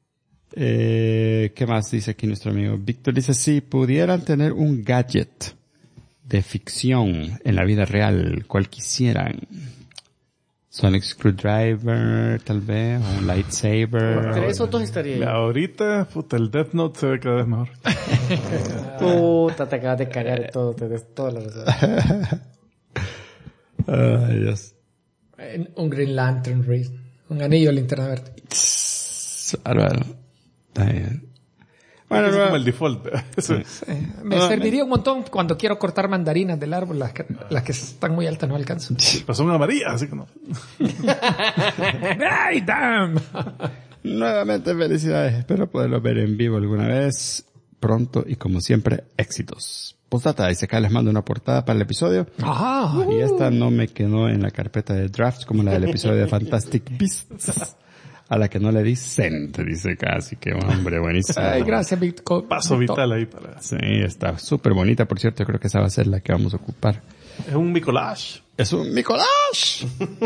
¿Qué más dice aquí nuestro amigo? Víctor dice, si pudieran tener un gadget de ficción en la vida real, ¿cuál quisieran? Sonic Screwdriver, tal vez, o un lightsaber. Entre esos dos estaría ahí. Ahorita, el Death Note se ve cada vez mejor. Puta, te acabas de cagar todo, tienes toda la razón. Ay, Dios. Un Green Lantern Ray, un anillo de linterna verde. Bárbaro. Está bien. Bueno, es como el default. Me serviría un montón cuando quiero cortar mandarinas del árbol, las que están muy altas no alcanzo. Pues son amarillas, así que no. ¡Ay, damn! Nuevamente felicidades. Espero poderlo ver en vivo alguna vez. Pronto y como siempre, éxitos. Postdata, dice acá les mando una portada para el episodio. Y esta no me quedó en la carpeta de drafts como la del episodio de Fantastic Beasts. A la que no le di send, dice casi que hombre, buenísimo. Ay, gracias, Víctor. Paso vital ahí para... Sí, está súper bonita, por cierto, creo que esa va a ser la que vamos a ocupar. Es un Micolage. Es un Micolage.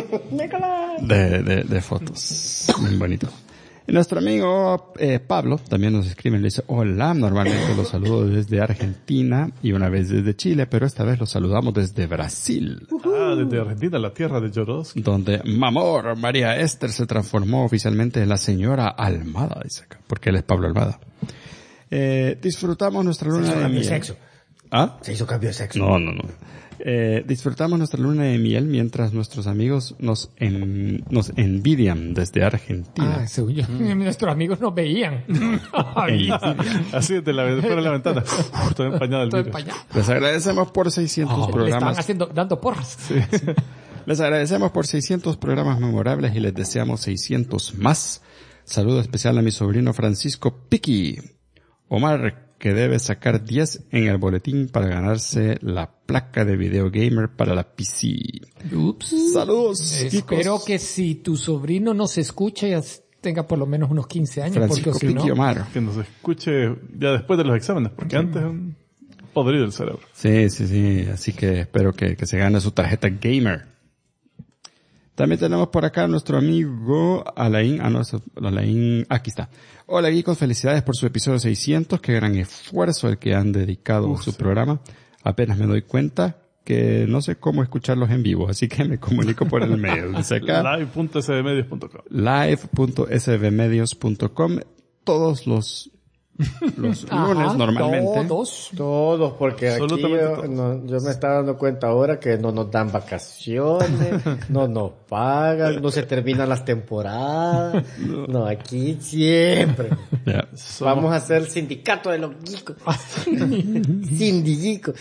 de fotos. Muy bonito. Y nuestro amigo Pablo también nos escribe y le dice, hola, normalmente los saludo desde Argentina y una vez desde Chile, pero esta vez los saludamos desde Brasil. Desde Argentina, la tierra de Jodorowsky. Donde Mamor María Esther se transformó oficialmente en la señora Almada, dice acá, porque él es Pablo Almada. Disfrutamos nuestra luna de miel. Sexo. ¿Ah? Se hizo cambio de sexo. No. Disfrutamos nuestra luna de miel mientras nuestros amigos nos envidian desde Argentina. Según yo, nuestros amigos nos veían. Así, fuera de la ventana. Todo empañado el virus. Les agradecemos por 600 programas. Le estaban dando porras. Sí. Les agradecemos por 600 programas memorables y les deseamos 600 más. Saludo especial a mi sobrino Francisco Piqui. Omar, que debe sacar 10 en el boletín para ganarse la placa de video gamer para la PC. Ups. Saludos. Espero que si tu sobrino nos escucha ya tenga por lo menos unos 15 años. Francisco porque Piqui si no, Omar. Que nos escuche ya después de los exámenes, porque antes es un podrido el cerebro. Sí. Así que espero que se gane su tarjeta gamer. También tenemos por acá a nuestro amigo Alain. Alain, aquí está. Hola, geekos, felicidades por su episodio 600. Qué gran esfuerzo el que han dedicado a su programa. Apenas me doy cuenta que no sé cómo escucharlos en vivo, así que me comunico por el mail. Dice acá. Live.sbmedios.com. Live.sbmedios.com. Todos los lunes normalmente. Todos, porque aquí yo me estaba dando cuenta ahora que no nos dan vacaciones, no nos pagan, no se terminan las temporadas. No, aquí siempre. Yeah. Vamos a hacer el sindicato de los geekos. Sindigicos.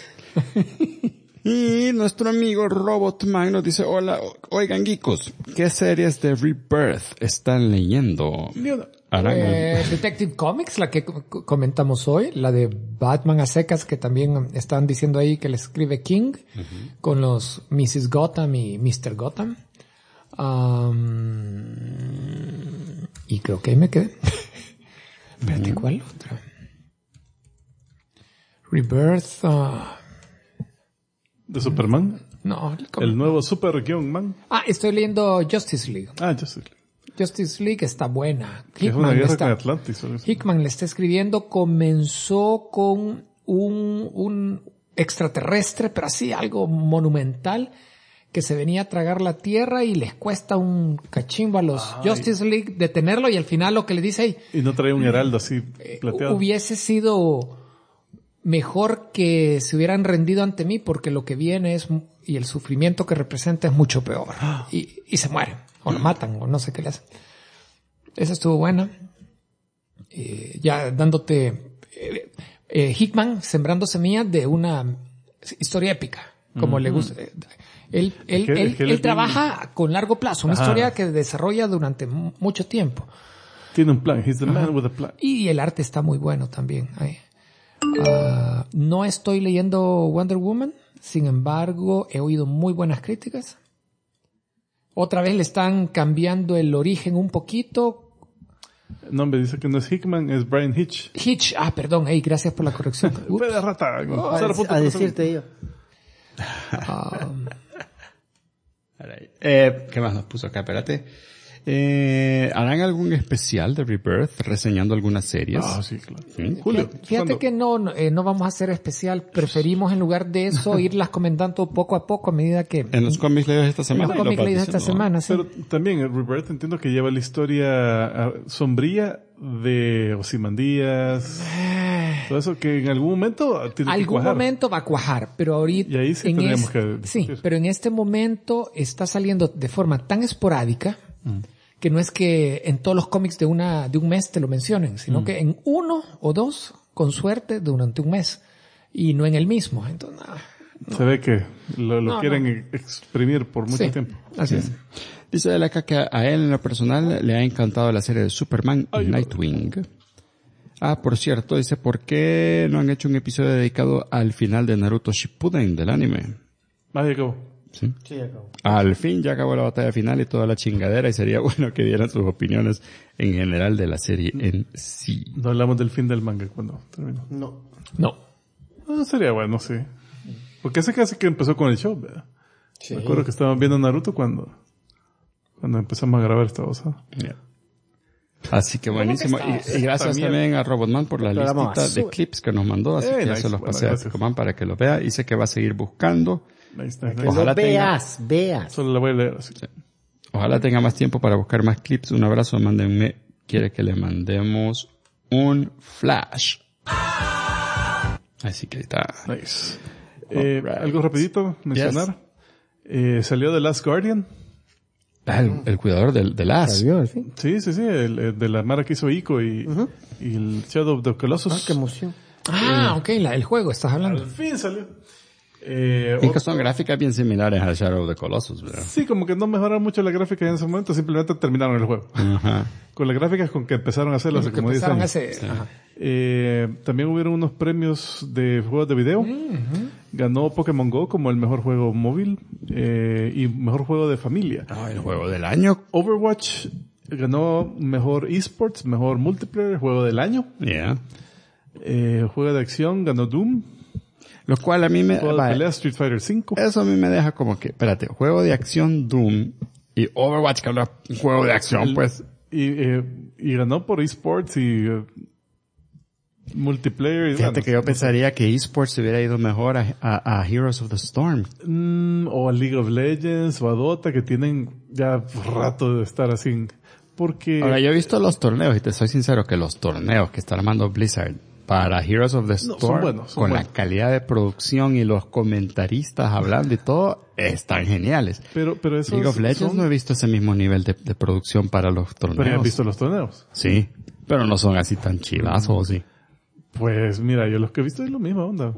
Y nuestro amigo Robotman nos dice, hola, oigan geekos, ¿qué series de Rebirth están leyendo? Detective Comics, la que comentamos hoy, la de Batman a secas, que también están diciendo ahí que le escribe King, con los Mrs. Gotham y Mr. Gotham. Y creo que ahí me quedé. Espérate, ¿cuál otra? Rebirth, ¿De Superman? no. El nuevo Super-Man. Estoy leyendo Justice League. Justice League. Justice League está buena. Es una guerra con Atlantis. Hickman le está escribiendo, comenzó con un extraterrestre, pero así algo monumental, que se venía a tragar la Tierra y les cuesta un cachimbo a los Justice League detenerlo, y al final lo que le dice ahí... Y no trae un heraldo así plateado. Hubiese sido mejor que se hubieran rendido ante mí, porque lo que viene y el sufrimiento que representa es mucho peor. Y se mueren. O lo matan, o no sé qué le hacen. Esa estuvo buena. Ya dándote... Hickman sembrando semillas de una historia épica, como le gusta. Él trabaja con largo plazo, una historia que desarrolla durante mucho tiempo. Tiene un plan. He's the man with a plan. Y el arte está muy bueno también. No estoy leyendo Wonder Woman, sin embargo, he oído muy buenas críticas. Otra vez le están cambiando el origen un poquito. No, me dice que no es Hickman, es Brian Hitch. Hitch, perdón, gracias por la corrección. A decirte yo. ¿Qué más nos puso acá? Espérate. ¿Harán algún especial de Rebirth reseñando algunas series? Sí, claro. Julio. Fíjate que no vamos a hacer especial. Preferimos en lugar de eso irlas comentando poco a poco a medida que... En los cómics leídos esta semana. En los cómics leídos esta semana, sí. Pero también el Rebirth entiendo que lleva la historia sombría de Ozymandias. Todo eso que en algún momento tiene que cuajar. Momento va a cuajar, pero ahorita... Y ahí sí tendríamos que... Sí, pero en este momento está saliendo de forma tan esporádica que no es que en todos los cómics de un mes te lo mencionen, sino que en uno o dos, con suerte, durante un mes. Y no en el mismo. Entonces, no. Se ve que lo quieren exprimir por mucho tiempo. Así es. Dice él acá que a él en lo personal le ha encantado la serie de Superman y Nightwing. Por cierto, dice, ¿por qué no han hecho un episodio dedicado al final de Naruto Shippuden del anime? Ya acabó. Sí, acabó. Al fin ya acabó la batalla final y toda la chingadera, y sería bueno que dieran sus opiniones en general de la serie en sí. No hablamos del fin del manga cuando terminó. No. Sería bueno, sí. Porque ese casi que empezó con el show, ¿verdad? Sí. Me acuerdo que estábamos viendo Naruto cuando empezamos a grabar esta cosa. Yeah. Así que buenísimo. Y gracias también a Robotman por la listita de clips que nos mandó. Así que ya se los pasé a Robotman para que lo vea. Dice que va a seguir buscando. Ojalá veas. Solo la voy a leer así. Sí. Ojalá tenga más tiempo para buscar más clips. Un abrazo, mándenme. Quiere que le mandemos un flash. Así que ahí está. Nice. Algo rapidito mencionar. Salió The Last Guardian. El cuidador del As. Sí. El de la Mara que hizo Ico y el Shadow of the Colossus. Qué emoción. Ok, el juego estás hablando. Al fin salió. Y que son gráficas bien similares a Shadow of the Colossus, ¿verdad? Sí, como que no mejoraron mucho las gráficas en ese momento, simplemente terminaron el juego. Ajá. Con las gráficas con que empezaron a hacerlas, como dicen. También hubieron unos premios de juegos de video. Ganó Pokémon Go como el mejor juego móvil y mejor juego de familia. El juego del año. Overwatch ganó mejor esports, mejor multiplayer, juego del año. Yeah. Juego de acción ganó Doom. Lo cual a mí me... Juego de pelea Street Fighter 5. Eso a mí me deja como que, espérate, juego de acción Doom y Overwatch, que es un juego de acción, pues. Y ganó por esports y multiplayer. Fíjate que yo pensaría que esports se hubiera ido mejor a Heroes of the Storm. O a League of Legends o a Dota, que tienen ya rato de estar así. Porque... Ahora, yo he visto los torneos y te soy sincero que los torneos que está armando Blizzard para Heroes of the Storm, son buenos. La calidad de producción y los comentaristas hablando y todo, están geniales. Pero eso League of Legends no he visto ese mismo nivel de producción para los torneos. Pero has visto los torneos. Sí, pero no son así tan chivazos, ¿sí? Pues mira, yo los que he visto es lo mismo, onda.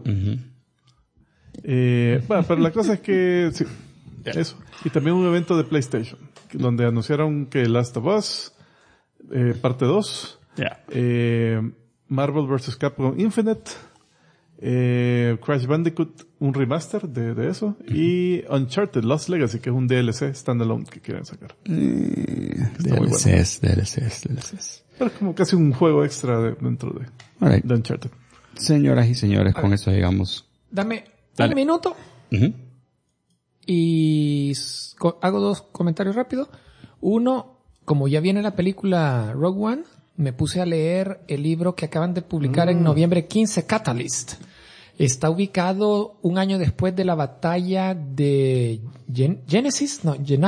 Pero la cosa es que sí, eso. Y también un evento de PlayStation, donde anunciaron que Last of Us, parte 2, Marvel vs. Capcom Infinite, Crash Bandicoot, un remaster de eso, y Uncharted Lost Legacy, que es un DLC standalone que quieren sacar. DLCs. Pero es como casi un juego extra dentro de Uncharted. Señoras y señores, con eso llegamos. Dame un minuto. Y hago 2 comentarios rápidos. Uno, como ya viene la película Rogue One, me puse a leer el libro que acaban de publicar en noviembre 15, Catalyst. Está ubicado un año después de la batalla de Geonosis,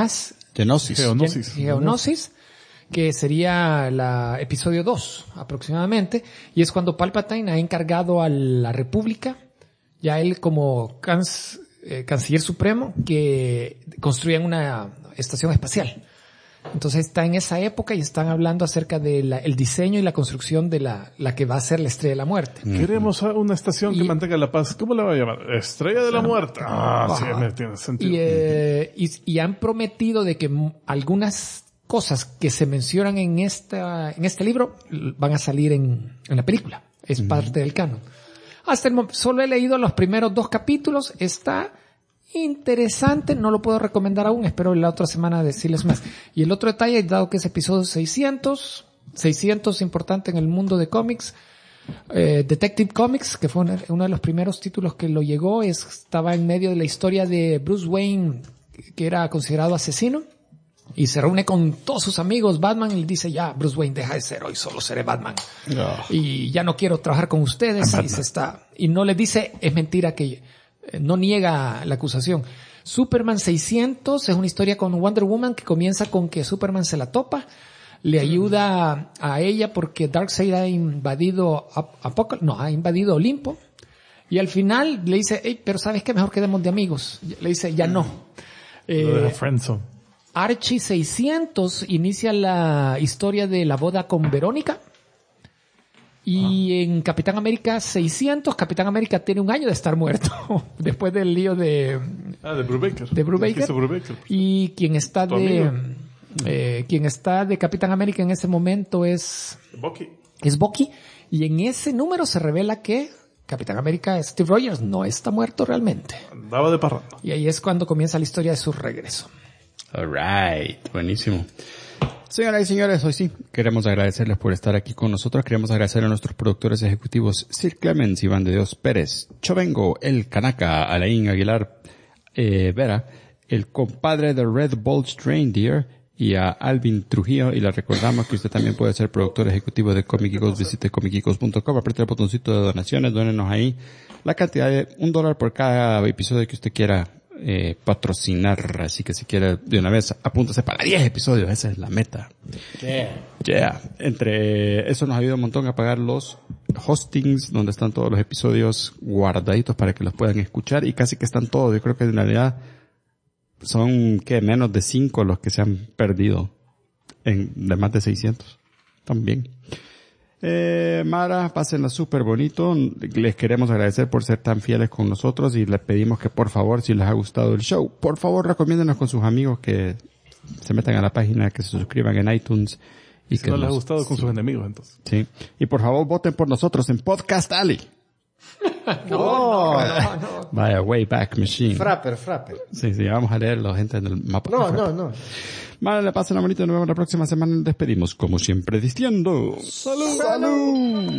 que sería el episodio 2 aproximadamente, y es cuando Palpatine ha encargado a la República, ya él como canciller supremo, que construyan una estación espacial. Entonces está en esa época y están hablando acerca de el diseño y la construcción de la que va a ser la Estrella de la Muerte. Queremos una estación que mantenga la paz. ¿Cómo la va a llamar? Estrella de la Muerte. Sí, me tiene sentido. Y han prometido de que algunas cosas que se mencionan en este libro van a salir en la película. Es parte del canon. Hasta el momento solo he leído los primeros 2 capítulos. Está interesante, no lo puedo recomendar aún, espero la otra semana decirles más. Y el otro detalle, dado que es episodio 600 importante en el mundo de cómics, Detective Comics, que fue uno de los primeros títulos que lo llegó, estaba en medio de la historia de Bruce Wayne, que era considerado asesino, y se reúne con todos sus amigos Batman y le dice, ya, Bruce Wayne, deja de ser, hoy solo seré Batman. Y ya no quiero trabajar con ustedes, y no le dice, es mentira que no niega la acusación. Superman 600 es una historia con Wonder Woman que comienza con que Superman se la topa, le ayuda a ella porque Darkseid ha invadido Olimpo, y al final le dice, hey, pero ¿sabes qué? Mejor quedemos de amigos. Le dice, ya no. Friendzone. Archie 600 inicia la historia de la boda con Verónica. Y en Capitán América 600, Capitán América tiene un año de estar muerto después del lío de Brubaker. De Brubaker. Y quien está de Capitán América en ese momento es Bucky. Y en ese número se revela que Capitán América, Steve Rogers, no está muerto realmente. Andaba de parranda. Y ahí es cuando comienza la historia de su regreso. Alright, buenísimo. Señoras y señores, hoy sí queremos agradecerles por estar aquí con nosotros. Queremos agradecer a nuestros productores ejecutivos Sir Clemens, Iván de Dios Pérez, Chovengo, El Canaca, Alain Aguilar Vera, el compadre de Red Bulge Reindeer y a Alvin Trujillo. Y les recordamos que usted también puede ser productor ejecutivo de Comic Geekos. Visite comicgeekos.com, apriete el botoncito de donaciones, dónenos ahí la cantidad de $1 por cada episodio que usted quiera patrocinar. Así que si quiere de una vez, apúntase para 10 episodios, esa es la meta. Yeah. Entre eso nos ayuda un montón a pagar los hostings donde están todos los episodios guardaditos para que los puedan escuchar, y casi que están todos. Yo creo que en realidad son menos de 5 los que se han perdido de más de 600 también. Mara, pásenla súper bonito. Les queremos agradecer por ser tan fieles con nosotros y les pedimos que por favor, si les ha gustado el show, por favor recomiéndenos con sus amigos, que se metan a la página, que se suscriban en iTunes. Y si que no les ha gustado, con sus enemigos, entonces. Sí. Y por favor, voten por nosotros en Podcast Alley. No. Vaya, way back machine. Frapper. Sí, vamos a leer la gente en el mapa. No. Vale, le pasen la bonita. Nos vemos la próxima semana. Nos despedimos, como siempre, diciendo... ¡Salud!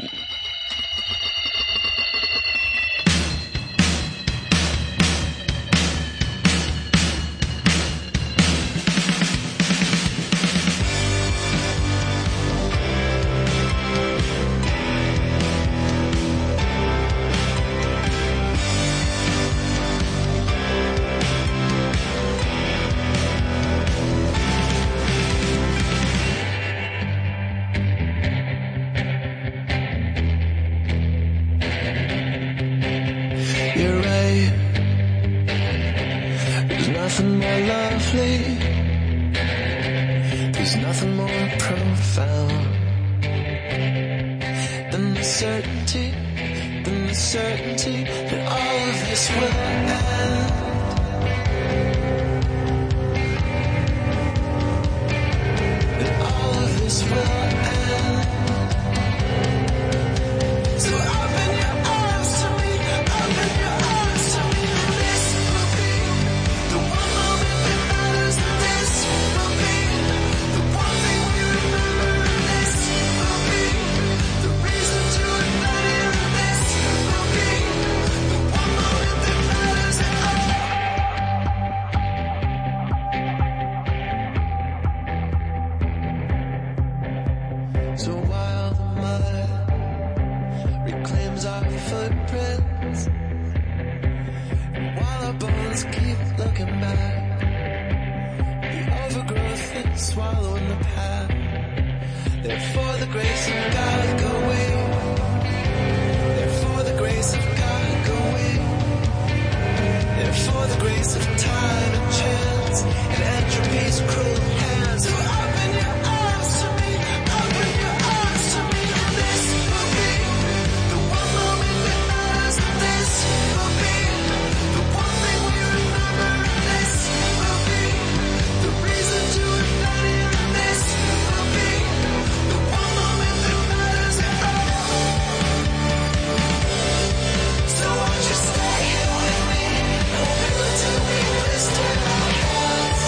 Certainty that all of this will end. That all of this will end. So open your arms to me, open your arms to me. This will be the one moment that matters. This will be the one thing we remember. This will be the reason to admit it. This will be the one moment that matters. So while the mud reclaims our footprints, and while our bones keep looking back, the overgrowth that's swallowing the path. Therefore the grace of God go away. Therefore the grace of God go away. Therefore the grace of time and chance and entropy's cruel hands. So open your arms to me, open your arms to me. This will be the one moment that matters. This will be the one thing we remember. This will be the reason to admit it. This will be the one moment that matters. So won't you stay here with me? Hold me till we blister our hands.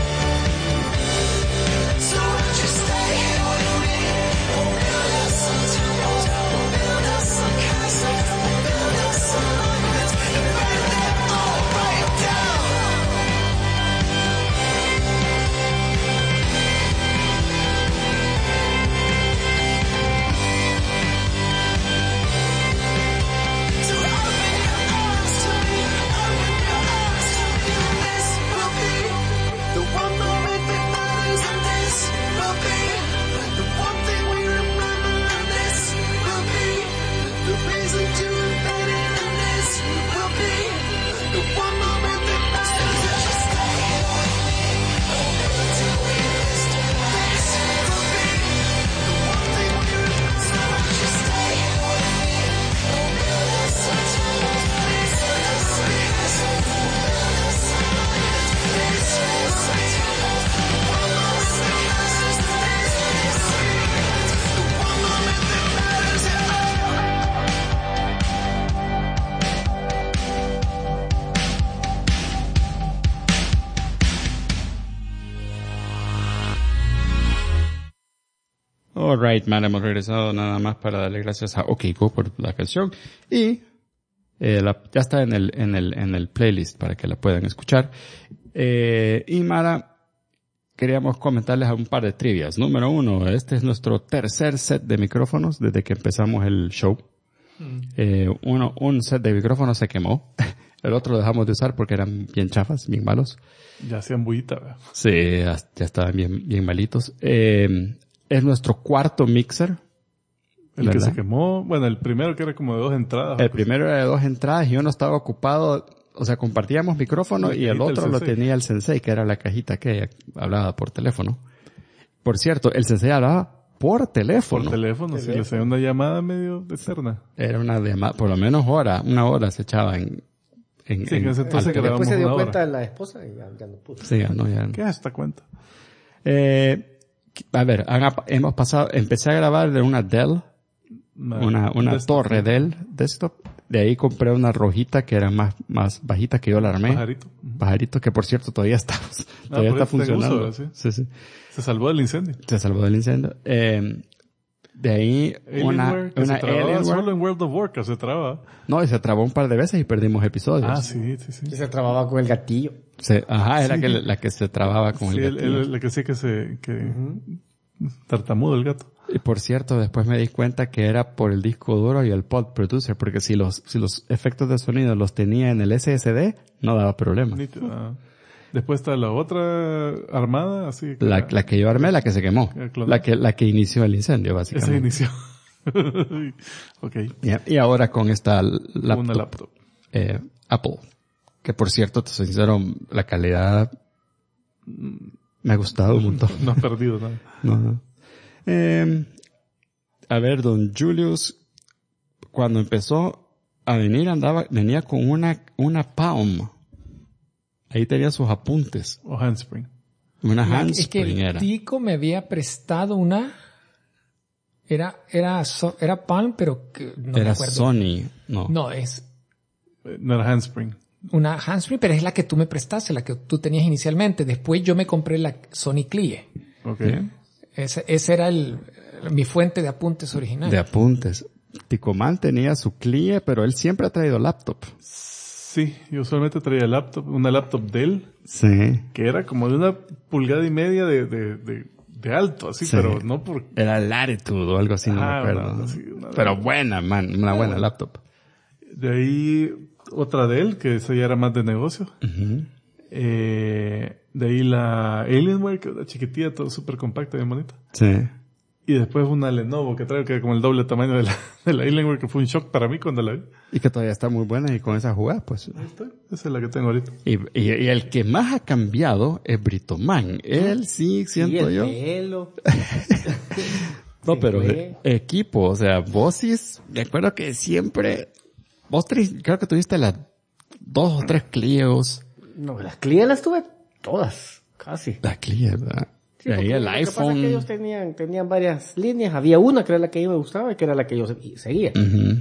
So won't you stay here with me? We'll build us some temples, we'll build us some castles, we'll build us some monuments, and burn them all right down. So open your arms to me, open your arms to me. This will be the one moment that matters, and this will be the one thing we remember, and this will be the reason to admit it, and this will be the one moment that matters. Just stay here with me, until we blister. This will be the one thing we remember. So just stay here with me, build us some temples, build us some castles, build us some monuments, build us some temples, build us some castles, the one moment that matters. Alright, man, hemos regresado nada más para darle gracias a OKGo por la canción y ya está en el playlist para que la puedan escuchar. Y Mara, queríamos comentarles un par de trivias. Número 1, este es nuestro tercer set de micrófonos desde que empezamos el show. Un set de micrófonos se quemó. El otro lo dejamos de usar porque eran bien chafas, bien malos. Ya hacían bullita, ¿verdad? Sí, ya estaban bien malitos. Es nuestro cuarto mixer. El que se quemó, bueno, el primero que era como de 2 entradas. El primero era de 2 entradas y uno estaba ocupado, o sea, compartíamos micrófono y el otro lo tenía el Sensei, que era la cajita que hablaba por teléfono. Por cierto, el Sensei hablaba por teléfono. Por teléfono, sí, le hacía una llamada medio eterna. Era una llamada, por lo menos una hora se echaba en Sí, en ese entonces Después grabamos se dio una cuenta hora. la esposa y ya no pudo. Sí, no, ya. ¿Qué es esta cuenta? A ver, empecé a grabar de una Dell, una torre Dell desktop. De ahí compré una rojita que era más bajita, que yo la armé. Pajarito, que por cierto todavía está funcionando. Uso, ¿sí? Sí. Se salvó del incendio. Se salvó del incendio. De ahí Alienware, que se trababa Alienware. solo en World of Warcraft se traba. No, y se trabó un par de veces y perdimos episodios. Ah, sí. Y se trababa con el gatillo. Era la que se trababa con Sí, el gatillo. la que sí que tartamudo el gato. Y por cierto, después me di cuenta que era por el disco duro y el pod producer, porque si los efectos de sonido los tenía en el SSD, no daba problema. Nítido. Después está la otra armada, así. La que yo armé, la que se quemó. La que inició el incendio, Esa básicamente. inició. Ok. Y ahora con esta laptop. Una laptop. Apple. Que por cierto, te soy sincero, la calidad me ha gustado un montón. No has perdido nada. No. A ver, don Julius, cuando empezó a venir, venía con una Palm. Ahí tenía sus apuntes. O handspring. Una Es handspring que era. Tico me había prestado una... Era Palm, pero que no me Era acuerdo. Sony. No. No, es No era handspring. una handspring, pero es la que tú me prestaste, la que tú tenías inicialmente. Después yo me compré la Sony Clie. Ok. Ese era mi fuente de apuntes original. De apuntes. Ticoman tenía su Clie, pero él siempre ha traído laptop. Sí, yo usualmente traía una laptop Dell, Sí. que era como de 1,5 pulgadas de alto, así, Sí. pero no por... Era Latitude o algo así, no me acuerdo. Pero buena, una buena laptop. De ahí otra Dell, que esa ya era más de negocio. De ahí la Alienware, que era chiquitilla, todo súper compacta, bien bonita. Sí. Y después una Lenovo, que traigo que era como el doble tamaño de la Alienware, que fue un shock para mí cuando la vi. Y que todavía está muy buena y con esa jugada, pues. Ahí está, esa es la que tengo ahorita. Y el que más ha cambiado es Britoman. Él sí, siento yo. Pelo. No, pero fue. equipo, o sea, vos sí, me acuerdo que siempre, creo que tuviste las 2 o 3 Clios. No, las Clie las tuve todas, casi. La Clio, ¿verdad? Sí, Y ahí porque el lo que pasa es iPhone. que ellos tenían varias líneas. Había una que era la que a mí me gustaba y que era la que yo seguía. Ujú.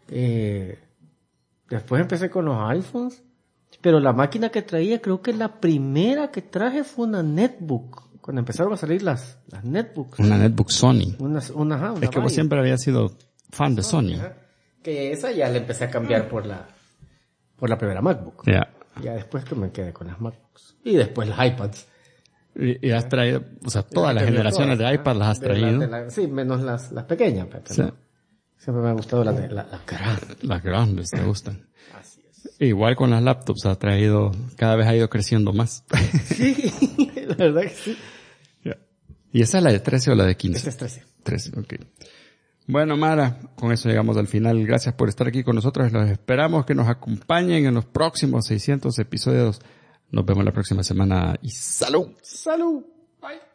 Después empecé con los iPhones. Pero la máquina que traía, creo que la primera que traje fue una netbook. Cuando empezaron a salir las netbooks. Una netbook Sony. Una Es que vos Vaio. siempre habías sido fan de Sony. Ajá. Que esa ya la empecé a cambiar por la primera MacBook. Ya. Ya después que me quedé con las MacBooks. Y después las iPads. Y has traído, o sea, todas las He tenido generaciones todas, de iPad las has de la- traído. de la- sí, menos las pequeñas. Pero Sí. no. Siempre me ha gustado la grandes. Las grandes te gustan. Así es. Igual con las laptops cada vez ha ido creciendo más. Sí, la verdad que sí. ¿Y esa es la de 13 o la de 15? Este es 13. 13, ok. Bueno, Mara, con eso llegamos al final. Gracias por estar aquí con nosotros. Los esperamos que nos acompañen en los próximos 600 episodios. Nos vemos la próxima semana y ¡salud! ¡Salud! Bye.